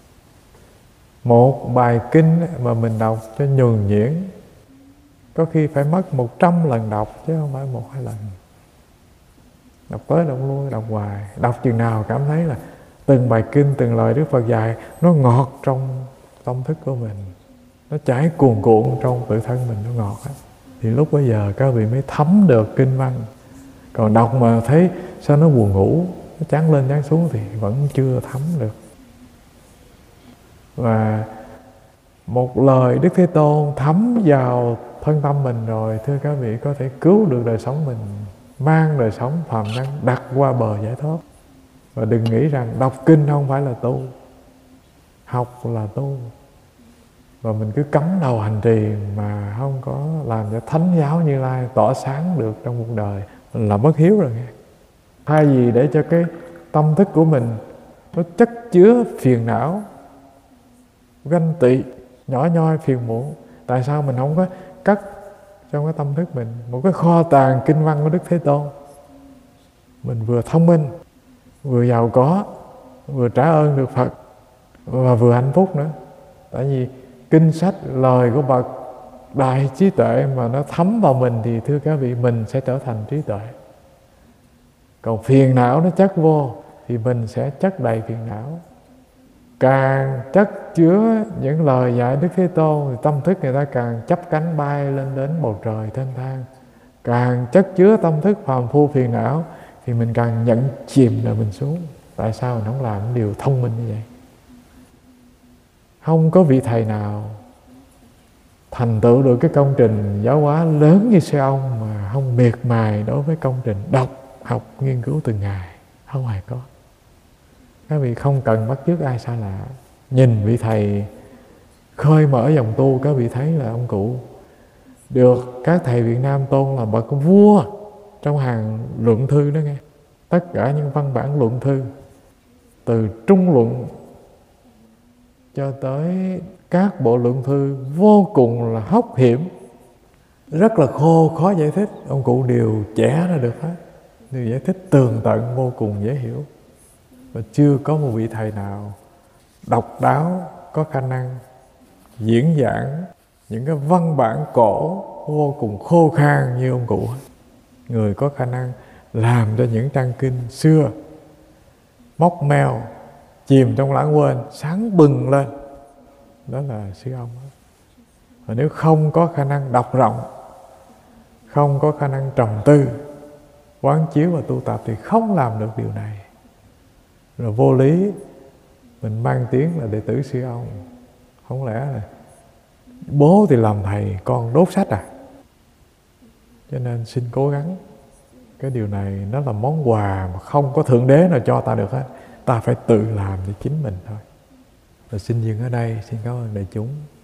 Một bài kinh mà mình đọc cho nhuần nhuyễn có khi phải mất 100 lần đọc, chứ không phải 1-2 lần. Đọc tới đọc lui, đọc hoài. Đọc chừng nào cảm thấy là từng bài kinh, từng lời Đức Phật dạy nó ngọt trong tâm thức của mình, nó chảy cuồn cuộn trong tự thân mình, nó ngọt ấy. Thì lúc bấy giờ các vị mới thấm được kinh văn. Còn đọc mà thấy sao nó buồn ngủ, nó chán lên chán xuống thì vẫn chưa thấm được. Và một lời Đức Thế Tôn thấm vào thân tâm mình rồi, thưa các vị, có thể cứu được đời sống mình, mang đời sống phàm nhân đặt qua bờ giải thoát. Và đừng nghĩ rằng đọc kinh không phải là tu, học là tu. Và mình cứ cắm đầu hành trì mà không có làm cho thánh giáo Như Lai tỏa sáng được trong cuộc đời là bất hiếu rồi nghe. Thay vì để cho cái tâm thức của mình nó chất chứa phiền não, ganh tị, nhỏ nhoi, phiền muộn, tại sao mình không có cất trong cái tâm thức mình một cái kho tàng kinh văn của Đức Thế Tôn? Mình vừa thông minh, vừa giàu có, vừa trả ơn được Phật, và vừa hạnh phúc nữa. Tại vì kinh sách, lời của bậc đại trí tuệ mà nó thấm vào mình thì thưa các vị, mình sẽ trở thành trí tuệ. Còn phiền não nó chất vô thì mình sẽ chất đầy phiền não. Càng chất chứa những lời dạy Đức Thế Tôn thì tâm thức người ta càng chắp cánh bay lên đến bầu trời thênh thang. Càng chất chứa tâm thức phàm phu phiền não thì mình càng nhận chìm là mình xuống. Tại sao mình không làm điều thông minh như vậy? Không có vị thầy nào thành tựu được cái công trình giáo hóa lớn như sư ông mà không miệt mài đối với công trình đọc, học, nghiên cứu từng ngày. Không hề có. Các vị không cần bắt chước ai xa lạ. Nhìn vị thầy khơi mở dòng tu, các vị thấy là ông cụ được các thầy Việt Nam tôn là bậc vua trong hàng luận thư đó nghe. Tất cả những văn bản luận thư, từ trung luận cho tới các bộ luận thư vô cùng là hóc hiểm, rất là khô, khó giải thích, ông cụ đều chẻ ra được hết, đều giải thích tường tận, vô cùng dễ hiểu. Và chưa có một vị thầy nào độc đáo có khả năng diễn giảng những cái văn bản cổ vô cùng khô khan như ông cụ. Người có khả năng làm cho những trang kinh xưa móc meo, chìm trong lãng quên, sáng bừng lên, đó là sư ông. Và nếu không có khả năng đọc rộng, không có khả năng trầm tư, quán chiếu và tu tập thì không làm được điều này. Rồi vô lý mình mang tiếng là đệ tử sư ông. Không lẽ là bố thì làm thầy, con đốt sách à? Cho nên xin cố gắng. Cái điều này nó là món quà mà không có Thượng Đế nào cho ta được hết. Ta phải tự làm cho chính mình thôi. Và xin dừng ở đây. Xin cảm ơn đại chúng.